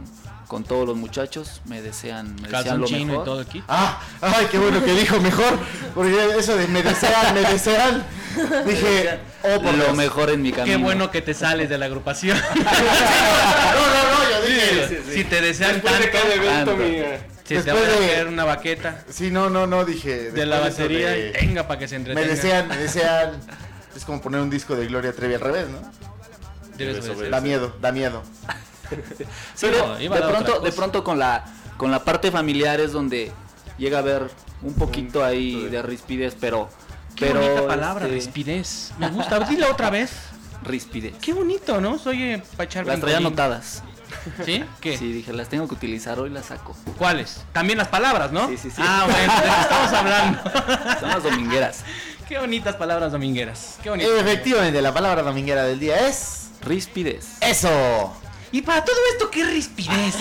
con todos los muchachos, me desean, me desean Calzón lo chino mejor. y todo aquí. Ah, ay, qué bueno que dijo mejor, porque eso de me desean, me desean, dije, oh, por lo Dios. mejor en mi camino. Qué bueno que te sales de la agrupación. No, no, no, yo dije, Sí, sí, sí. Si te desean Después tanto, de cada evento, tanto. mira. Si te Después van a de- caer una baqueta Sí, no, no, no, dije. de la después de batería, eso de- y venga para que se Me entretenga. desean, me desean. Es como poner un disco de Gloria Trevi al revés, ¿no? Debes obedecer. Da miedo, da miedo. Sí, No, de, iba a de dar pronto, otra de cosa. pronto con la con la parte familiar es donde llega a haber un poquito ahí de rispidez, pero Qué pero bonita palabra, este, rispidez. Me gusta. Dila otra vez. rispidez. Qué bonito, ¿no? Soy eh, para echar Las traía brincolín. anotadas. ¿Sí? ¿Qué? Sí, dije, las tengo que utilizar, hoy las saco. ¿Cuáles? También las palabras, ¿no? Sí, sí, sí. Ah, bueno, ¿de qué estamos hablando? Son las domingueras. Qué bonitas palabras domingueras. Qué bonito. Efectivamente, la palabra dominguera del día es. Rispidez. ¡Eso! Y para todo esto, qué rispidez.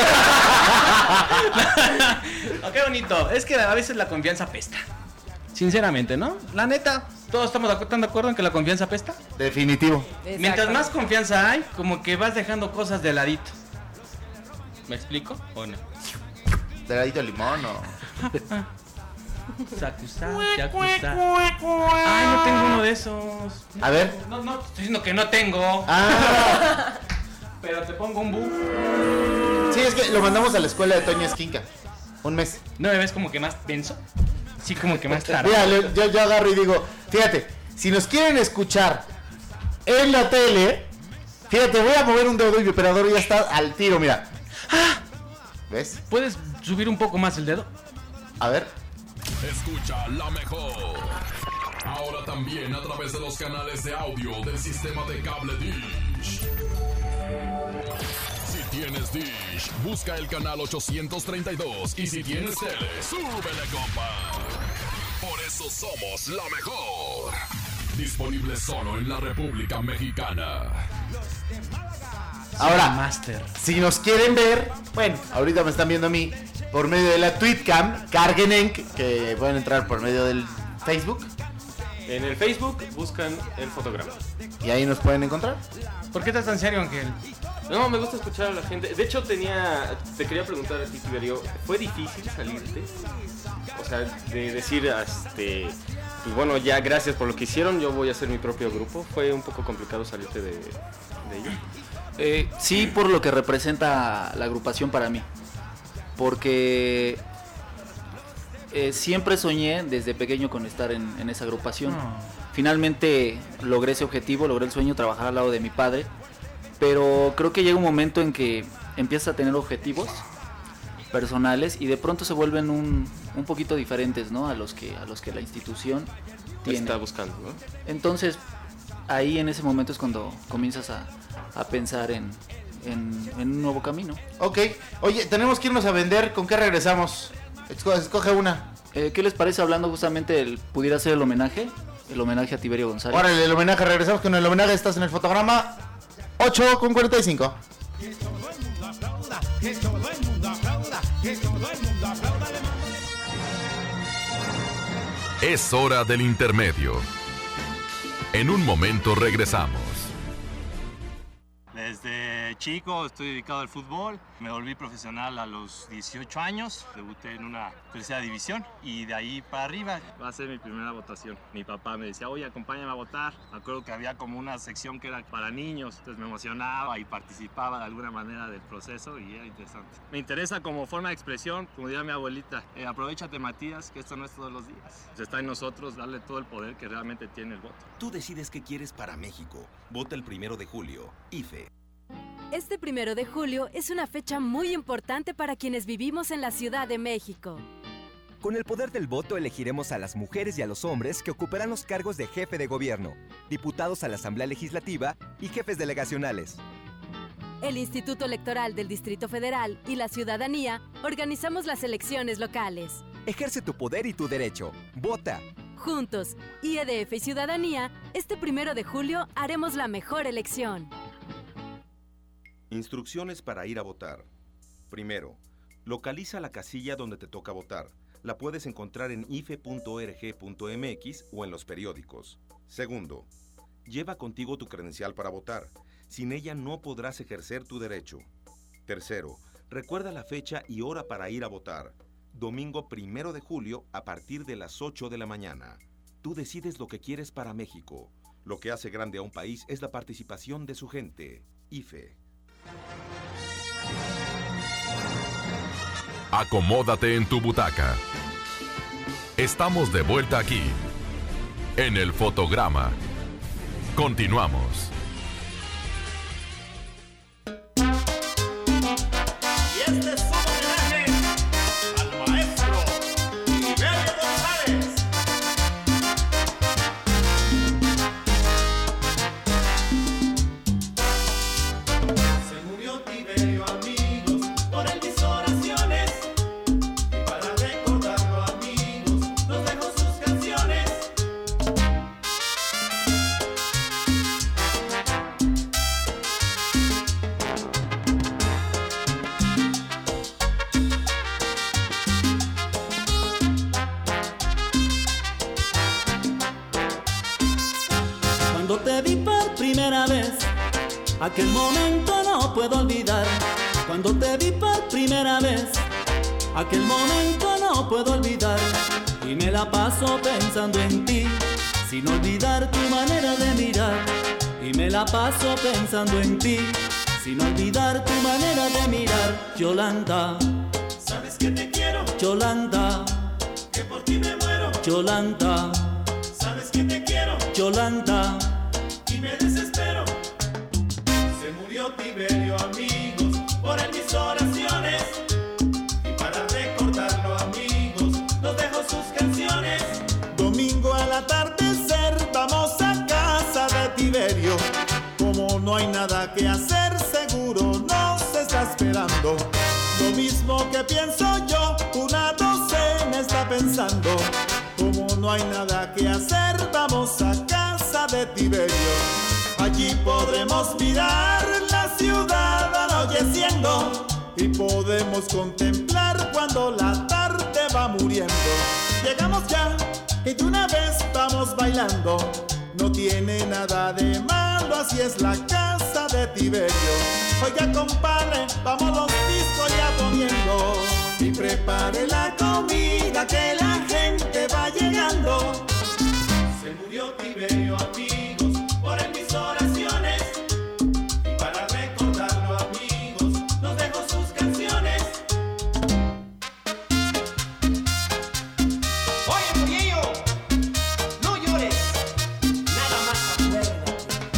Oh, qué bonito. Es que a veces la confianza apesta. Sinceramente, ¿no? La neta, todos estamos de acu- ¿están de acuerdo en que la confianza apesta. Definitivo. Mientras más confianza hay, como que vas dejando cosas de ladito. ¿Me explico o no? ¿De ladito limón o.? Sacusa, yacuza. Ay, no tengo uno de esos. A ver. No, no, estoy diciendo que no tengo. Ah. Pero te pongo un bu. Sí, es que lo mandamos a la escuela de Toño Esquinca. Un mes. ¿No me ves como que más denso? Sí, como que más tarde. Mira, le- yo, yo agarro y digo, fíjate, si nos quieren escuchar en la tele, fíjate, voy a mover un dedo y mi operador ya está al tiro, mira. ¿Ves? ¿Puedes subir un poco más el dedo? A ver. Escucha la mejor. Ahora también a través de los canales de audio del sistema de cable Dish. Si tienes Dish, busca el canal ochocientos treinta y dos. Y si tienes tele, súbele, compa. Por eso somos la mejor. Disponible solo en la República Mexicana. Ahora, Master. si nos quieren ver, bueno, ahorita me están viendo a mí por medio de la Tweetcam, Cargenenk, que pueden entrar por medio del Facebook En el Facebook buscan el fotograma. y ahí nos pueden encontrar. ¿Por qué estás tan serio, Ángel? No, me gusta escuchar a la gente. De hecho, tenía, te quería preguntar a ti, Tiberio, ¿fue difícil salirte? O sea, de decir, este, pues bueno, ya gracias por lo que hicieron, yo voy a hacer mi propio grupo. ¿Fue un poco complicado salirte de, de ello? Eh, sí, por lo que representa la agrupación para mí. Porque eh, siempre soñé desde pequeño con estar en, en esa agrupación. No. Finalmente logré ese objetivo, logré el sueño, trabajar al lado de mi padre. Pero creo que llega un momento en que empiezas a tener objetivos personales y de pronto se vuelven un, un poquito diferentes, ¿no? A los que, a los que la institución tiene. Está buscando, ¿no? Entonces, ahí en ese momento es cuando comienzas a, a pensar en, en, en un nuevo camino. Ok, oye, tenemos que irnos a vender, ¿con qué regresamos? Esco- Escoge una. Eh, ¿Qué les parece hablando justamente del pudiera ser el homenaje? El homenaje a Tiberio González. Órale, el homenaje, regresamos con el homenaje, estás en el fotograma ocho con cuarenta y cinco. Es hora del intermedio. En un momento regresamos. Desde chico estoy dedicado al fútbol, me volví profesional a los dieciocho años, debuté en una tercera división y de ahí para arriba va a ser mi primera votación. Mi papá me decía, oye, acompáñame a votar. Me acuerdo que había como una sección que era para niños, entonces me emocionaba y participaba de alguna manera del proceso y era interesante. Me interesa como forma de expresión, como diría mi abuelita, eh, aprovechate, Matías, que esto no es todos los días. Pues está en nosotros darle todo el poder que realmente tiene el voto. Tú decides qué quieres para México. Vota el primero de julio. I F E. Este primero de julio es una fecha muy importante para quienes vivimos en la Ciudad de México. Con el poder del voto elegiremos a las mujeres y a los hombres que ocuparán los cargos de jefe de gobierno, diputados a la Asamblea Legislativa y jefes delegacionales. El Instituto Electoral del Distrito Federal y la ciudadanía organizamos las elecciones locales. Ejerce tu poder y tu derecho. Vota. Juntos, I E D F y Ciudadanía, este primero de julio haremos la mejor elección. Instrucciones para ir a votar. Primero, localiza la casilla donde te toca votar. La puedes encontrar en i f e punto org punto m x o en los periódicos. Segundo, lleva contigo tu credencial para votar. Sin ella no podrás ejercer tu derecho. Tercero, Recuerda la fecha y hora para ir a votar. Domingo primero de julio a partir de las ocho de la mañana. Tú decides lo que quieres para México. Lo que hace grande a un país es la participación de su gente. I F E. Acomódate en tu butaca. Estamos de vuelta aquí, en el fotograma. Continuamos. Y este es un homenaje al maestro Tiberio González. Se murió Tiberio, amigos, por él mis oraciones. Y para recordarlo, amigos, nos dejó sus canciones. Cuando te vi por primera vez, aquel momento no puedo olvidar. Cuando te vi por primera vez, aquel momento no puedo olvidar. Y me la paso pensando en ti, sin olvidar tu manera de mirar. Y me la paso pensando en ti, sin olvidar tu manera de mirar. Yolanda, Sabes que te quiero, Yolanda, que por ti me muero. Yolanda, Sabes que te quiero Yolanda. y me desespero. Se murió Tiberio, amigos, por él mis oraciones. Y para recordarlo, amigos, nos dejó sus canciones. Domingo al atardecer vamos a casa de Tiberio. Como no hay nada que hacer, seguro nos está esperando. Lo mismo que pienso yo, una docena está pensando. Como no hay nada que hacer, vamos a casa de Tiberio. Allí podremos mirar la ciudad anocheciendo y podemos contemplar cuando la tarde va muriendo. Llegamos ya y de una vez vamos bailando. No tiene nada de malo, así es la casa de Tiberio. Oiga, compadre, vamos los discos ya poniendo. Y prepare la comida que la gente va llegando. Se murió Tiberio, amigos, por él mis oraciones. Y para recordarlo, amigos, nos dejó sus canciones. Oye, Muriello, no llores, nada más acuérdate.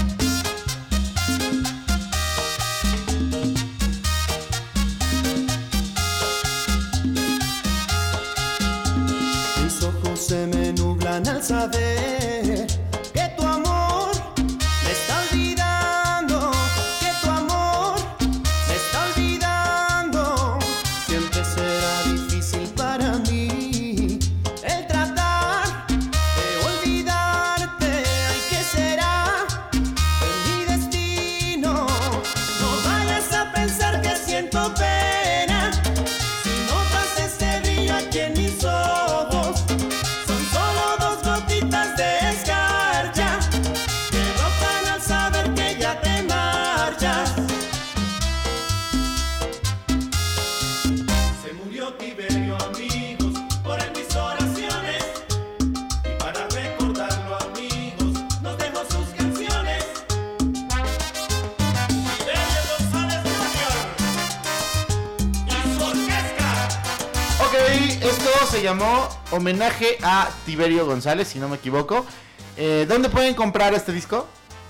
Mis ojos se me nublan al saber que tu amor me está olvidando, que tu amor me está olvidando. Siempre será difícil para mí el tratar de olvidarte. Ay, ¿qué será en mi destino? No vayas a pensar que siento pena si notas este brillo aquí en mis ojos. Son solo dos gotitas de escarcha que brotan al saber que ya te marchas. Se murió Tiberio, amigos, por él mis oraciones. Y para recordarlo, amigos, nos dejó sus canciones. Tiberio González junior y su orquesta. Ok, esto se llamó Homenaje a Tiberio González, si no me equivoco. Eh, ¿Dónde pueden comprar este disco?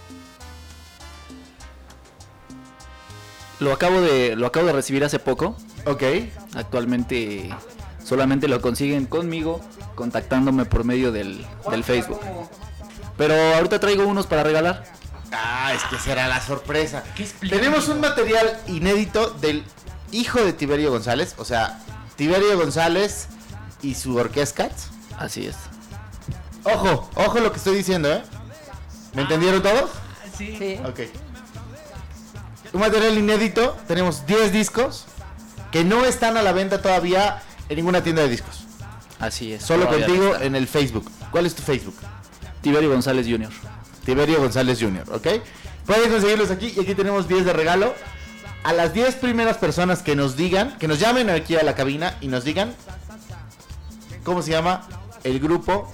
Lo acabo de lo acabo de recibir hace poco. Ok. Actualmente solamente lo consiguen conmigo contactándome por medio del, del Facebook. Pero ahorita traigo unos para regalar. Ah, es que será la sorpresa. Tenemos un material inédito del hijo de Tiberio González, o sea, Tiberio González y su orquesta. Así es. Ojo, ojo lo que estoy diciendo, ¿eh? ¿Me entendieron todos? Sí. Sí. Ok. Un material inédito, tenemos diez discos que no están a la venta todavía en ninguna tienda de discos. Así es. Solo todavía contigo no está. en el Facebook. ¿Cuál es tu Facebook? Tiberio González junior Tiberio González junior, ¿ok? Pueden conseguirlos aquí y aquí tenemos diez de regalo. a las diez primeras personas que nos digan, que nos llamen aquí a la cabina y nos digan cómo se llama el grupo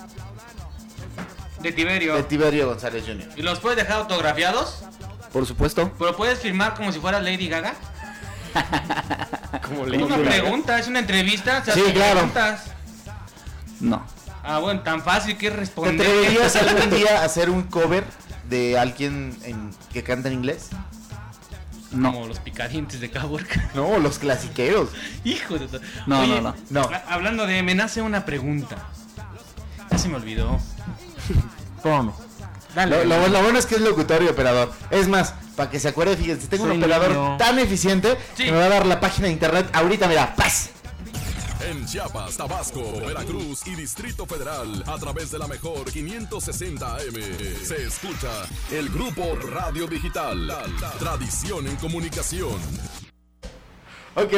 de Tiberio. De Tiberio González junior ¿Y los puedes dejar autografiados? Por supuesto. ¿Pero puedes firmar como si fuera Lady Gaga? Como es una pregunta, es una entrevista. Sí, claro. Preguntas. No. Ah, bueno, tan fácil que ¿Te responder. atreverías algún día a hacer un cover de alguien en, que canta en inglés? No. Como los picadientes de Caborca. No, los clasiqueros. Hijo de... No, Oye, no, no. No. a- Hablando de... Me nace una pregunta. Ya se me olvidó. ¿Cómo no? Dale. Lo, lo- lo bueno es que es locutor y operador. Es más, para que se acuerde, fíjense, tengo Soy un operador niño. tan eficiente Sí. que me va a dar la página de internet ahorita, mira, ¡paz! En Chiapas, Tabasco, Veracruz y Distrito Federal, a través de la mejor quinientos sesenta A M, se escucha el Grupo Radio Digital, tradición en comunicación. Ok.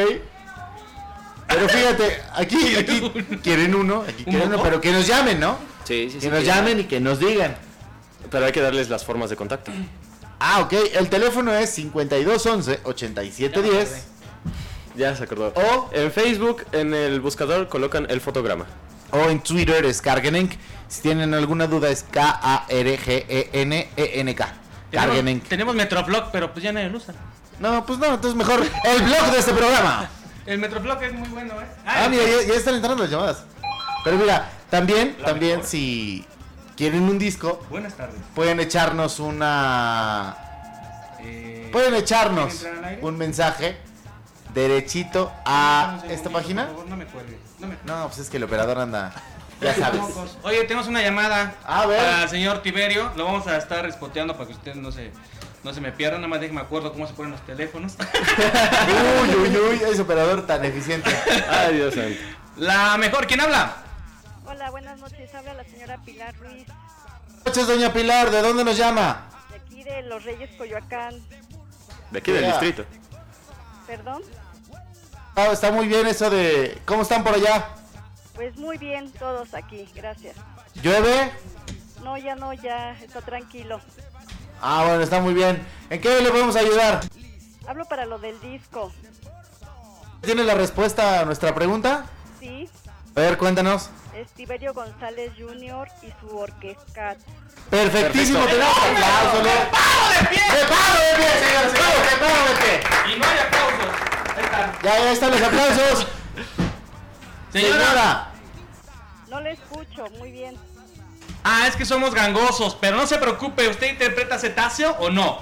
Pero fíjate, aquí, aquí quieren uno, aquí quieren uno, pero que nos llamen, ¿no? Sí, sí, Que sí. nos llamen y que nos digan. Pero hay que darles las formas de contacto. Ah, ok, el teléfono es cincuenta y dos once, ochenta y siete diez. Ya se acordó. O en Facebook, en el buscador, colocan el fotograma. O en Twitter es Kargenenk. Si tienen alguna duda es K A R G E N E N K. Kargenenk. Tenemos, tenemos Metroflog, pero pues ya nadie lo usa. No, pues no, entonces mejor el blog de este programa. El Metroflog es muy bueno, ¿eh? Ah, mira, ya, ya están entrando las llamadas. Pero mira, también, La también mejor. si quieren un disco, Buenas tardes. pueden echarnos una... Eh, Pueden echarnos ¿quieren entrar al aire? un mensaje derechito a Un esta segundito, página. Por favor, no me cuelgue. No me No, pues es que el operador anda... Ya sabes. Oye, tenemos una llamada A ver. para el señor Tiberio. Lo vamos a estar respoteando para que usted no se, no se me pierda. Nada más déjeme acuerdo cómo se ponen los teléfonos. Uy, uy, uy, ese operador tan eficiente. Ay, Dios santo. La mejor, ¿quién habla? Hola, buenas noches. Habla la señora Pilar Ruiz, Buenas noches, doña Pilar, ¿de dónde nos llama? de aquí de Los Reyes, Coyoacán. De aquí del Ya. distrito. ¿Perdón? Ah, está muy bien eso de... ¿Cómo están por allá? Pues muy bien, todos aquí, gracias. ¿Llueve? No, ya no, ya está tranquilo. Ah, bueno, está muy bien. ¿En qué le podemos ayudar? Hablo para lo del disco. ¿Tiene la respuesta a nuestra pregunta? Sí, A ver, cuéntanos. es Tiberio González junior y su orquesta. Perfectísimo, Perfecto. tenemos aplausos. ¡Me paro de pie! ¡Me paro de pie, señores! ¡Me paro de pie! Y no hay aplausos. Ahí está. Ya, ya están los aplausos. Señora. No le escucho, muy bien. Ah, es que somos gangosos, pero no se preocupe. ¿Usted interpreta cetáceo o no?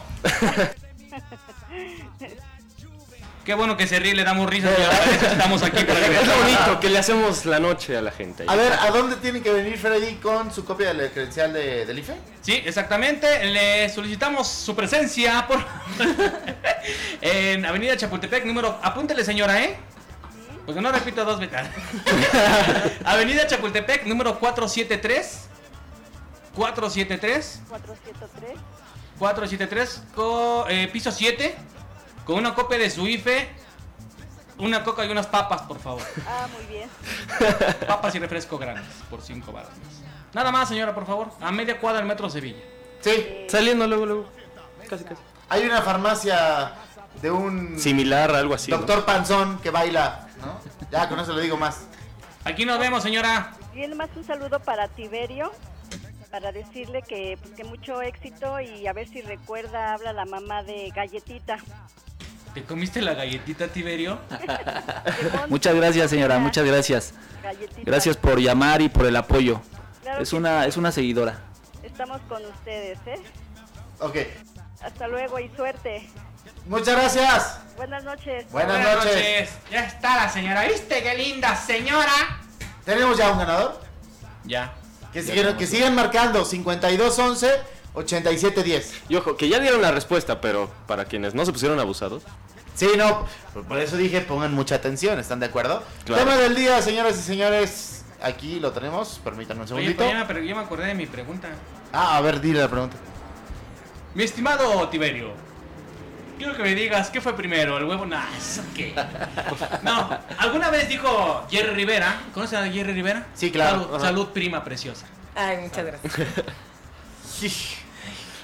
Qué bueno que se ríe, le damos risa. Señora. Para eso estamos aquí para que Es lo bonito, que le hacemos la noche a la gente. A ver, ¿a dónde tiene que venir Freddy con su copia de la credencial de, del I F E? Sí, exactamente. Le solicitamos su presencia por en Avenida Chapultepec, número... Apúntele, señora, ¿eh? Porque no repito dos veces. Avenida Chapultepec, número cuatrocientos setenta y tres. cuatrocientos setenta y tres. cuatrocientos tres. cuatrocientos setenta y tres, co- eh, piso siete. Con una copia de su I F E. Una coca y unas papas, por favor. Ah, muy bien. Papas y refresco grandes, por cinco baros. Nada más, señora, por favor. A media cuadra del metro Sevilla. Sí. Saliendo luego, luego. Casi, casi. Hay una farmacia de un... Similar, algo así. ¿no? Doctor Panzón que baila, ¿no? Ya, con eso le digo más. Aquí nos vemos, señora. Bien, más un saludo para Tiberio, para decirle que, pues, que mucho éxito y a ver si recuerda, habla la mamá de Galletita. ¿Te comiste la galletita, Tiberio? Muchas gracias, señora, muchas gracias. Galletita. Gracias por llamar y por el apoyo. Claro Es que una, sí. es una seguidora. Estamos con ustedes, ¿eh? Ok. Hasta luego y suerte. Muchas gracias. Buenas noches. Buenas, noches. Ya está la señora. ¿Viste qué linda señora? ¿Tenemos ya un ganador? Ya. Que, Ya sigan, tenemos que sigan marcando cincuenta y dos once, ochenta y siete diez. Y ojo, que ya dieron la respuesta, pero para quienes no se pusieron abusados. Sí, no, por eso dije pongan mucha atención, ¿están de acuerdo? Claro. Tema del día, señoras y señores, aquí lo tenemos, permítanme un Oye, segundito. pues ya me, pero yo me acordé de mi pregunta. Ah, a ver, dile la pregunta. Mi estimado Tiberio, quiero que me digas, ¿qué fue primero? ¿El huevo? Nah, ¿eso qué? No, ¿alguna vez dijo Jerry Rivera? ¿Conoces a Jerry Rivera? Sí, claro. Salud, Ajá. salud, prima preciosa. Ay, muchas gracias.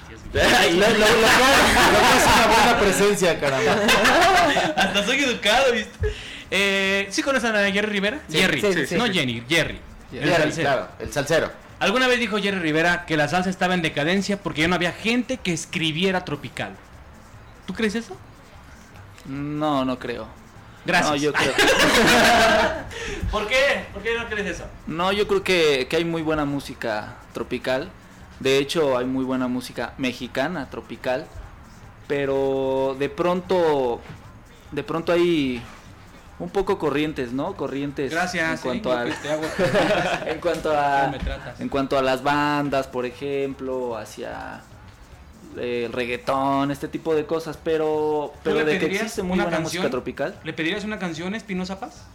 Lo, lo, lo, lo, lo es una buena presencia, caramba. Hasta soy educado, ¿viste? Eh, ¿Sí conocen a Jerry Rivera? Sí, Jerry, sí, sí, sí. no Jenny, Jerry. Jerry, el salsero. Claro, el salsero. Alguna vez dijo Jerry Rivera que la salsa estaba en decadencia porque ya no había gente que escribiera tropical. ¿Tú crees eso? No, no creo. Gracias. No, yo creo. ¿Por qué? ¿Por qué no crees eso? No, yo creo que, que hay muy buena música tropical. De hecho, hay muy buena música mexicana tropical. Pero de pronto, de pronto hay un poco corrientes, ¿no? Corrientes. Gracias. En cuanto sí, a, pues, te hago... en cuanto a, me tratas? en cuanto a las bandas, por ejemplo, hacia el reggaetón, este tipo de cosas, pero pero le de que pedirías existe muy una buena canción? música tropical. ¿Le pedirías una canción a Espinosa Paz?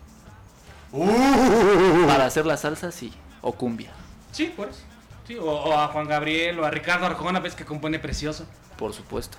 Uh, para hacer la salsa, sí, o cumbia. Sí, por eso. Sí, o, o a Juan Gabriel o a Ricardo Arjona, ves que compone precioso. Por supuesto.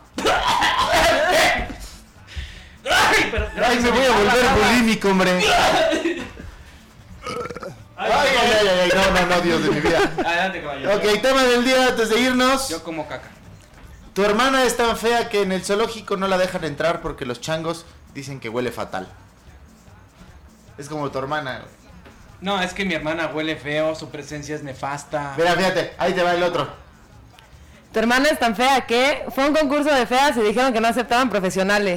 Ay, pero, Ay, me voy a volver bulímico, hombre. Ay, ay, ay, ay, no, no, no, Dios de mi vida. Adelante, caballero. Ok, tema del día antes de irnos. Yo como caca. Tu hermana es tan fea que en el zoológico no la dejan entrar porque los changos dicen que huele fatal. Es como tu hermana, güey. No, es que mi hermana huele feo, su presencia es nefasta. Mira, fíjate, ahí te va el otro. Tu hermana es tan fea que fue a un concurso de feas y dijeron que no aceptaban profesionales.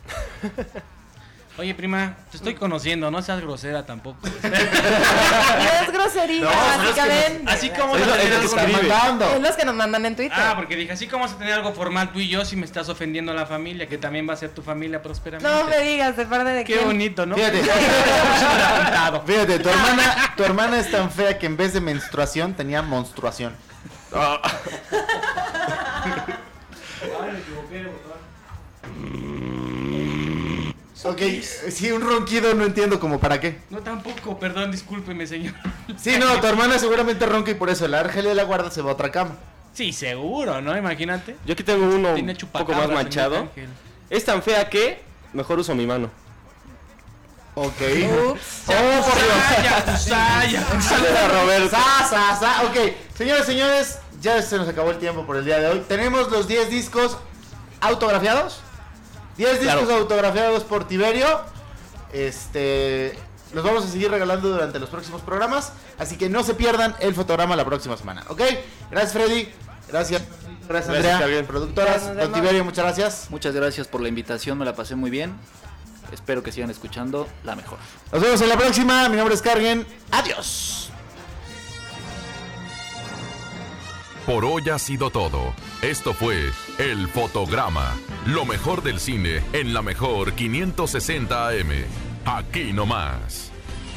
Oye, prima, te estoy conociendo, no seas grosera tampoco. No es grosería, No, básicamente. nos, así como es, vas a tener es, algo mandando. Es los que nos mandan en Twitter. Ah, porque dije, así como vas a tener algo formal tú y yo, si me estás ofendiendo a la familia, que también va a ser tu familia prósperamente. No me digas, ¿de parte de Qué quién? bonito, ¿no? Fíjate, fíjate, tu hermana, tu hermana es tan fea que en vez de menstruación tenía monstruación. Oh. Ay, me equivoqué de botón. Ok, sí, un ronquido no entiendo como para qué. No, tampoco, perdón, discúlpeme, señor. Sí, no, tu hermana seguramente ronca y por eso el Ángel de la Guarda se va a otra cama. Sí, seguro, ¿no? Imagínate. Yo aquí tengo uno Tiene un poco chupacabras, más manchado. señor Ángel. Es tan fea que mejor uso mi mano. Ok. Ups. Oh, por Dios. Usaya, Usaya. Roberto. Sa, sa, sa. Ok, señores, señores, ya se nos acabó el tiempo por el día de hoy. Tenemos los diez discos autografiados. diez discos claro. autografiados por Tiberio. Este, los vamos a seguir regalando durante los próximos programas, así que no se pierdan el fotograma la próxima semana, ¿ok? Gracias, Freddy. Gracias. Gracias, Andrea. Gracias, productoras. Don Tiberio, muchas gracias. Muchas gracias por la invitación, me la pasé muy bien. Espero que sigan escuchando la mejor. Nos vemos en la próxima. Mi nombre es Cargen. Adiós. Por hoy ha sido todo. Esto fue El Fotograma. Lo mejor del cine en la mejor quinientos sesenta A M. Aquí nomás.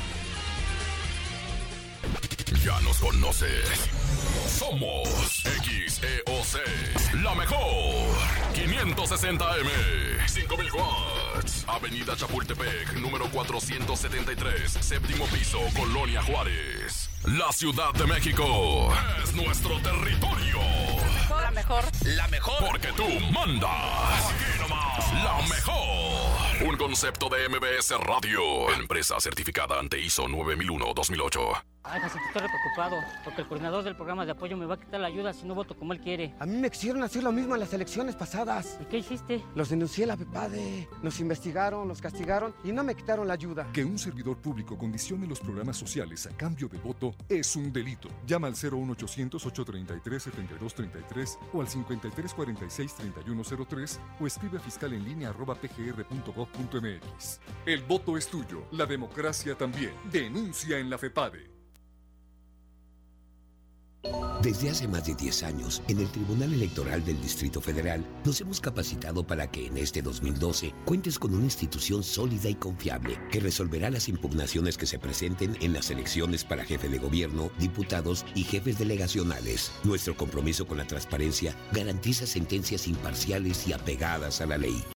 Ya nos conoces. Somos X E O C. La mejor quinientos sesenta A M. cinco mil watts. Avenida Chapultepec, número cuatrocientos setenta y tres. Séptimo piso, Colonia Juárez. La Ciudad de México es nuestro territorio. La mejor. La mejor. Porque tú mandas. Aquí nomás. La mejor. Un concepto de M B S Radio. Empresa certificada ante I S O nueve mil uno dos mil ocho. Ay, José, estoy preocupado, porque el coordinador del programa de apoyo me va a quitar la ayuda si no voto como él quiere. A mí me quisieron hacer lo mismo en las elecciones pasadas. ¿Y qué hiciste? Los denuncié a la FEPADE, nos investigaron, nos castigaron y no me quitaron la ayuda. Que un servidor público condicione los programas sociales a cambio de voto es un delito. Llama al cero uno ochocientos, ochocientos treinta y tres, setenta y dos treinta y tres o al cincuenta y tres cuarenta y seis, treinta y uno cero tres o escribe a fiscal en línea arroba p g r punto gov punto m x. El voto es tuyo, la democracia también. Denuncia en la FEPADE. Desde hace más de diez años, en el Tribunal Electoral del Distrito Federal, nos hemos capacitado para que en este dos mil doce cuentes con una institución sólida y confiable que resolverá las impugnaciones que se presenten en las elecciones para jefe de gobierno, diputados y jefes delegacionales. Nuestro compromiso con la transparencia garantiza sentencias imparciales y apegadas a la ley.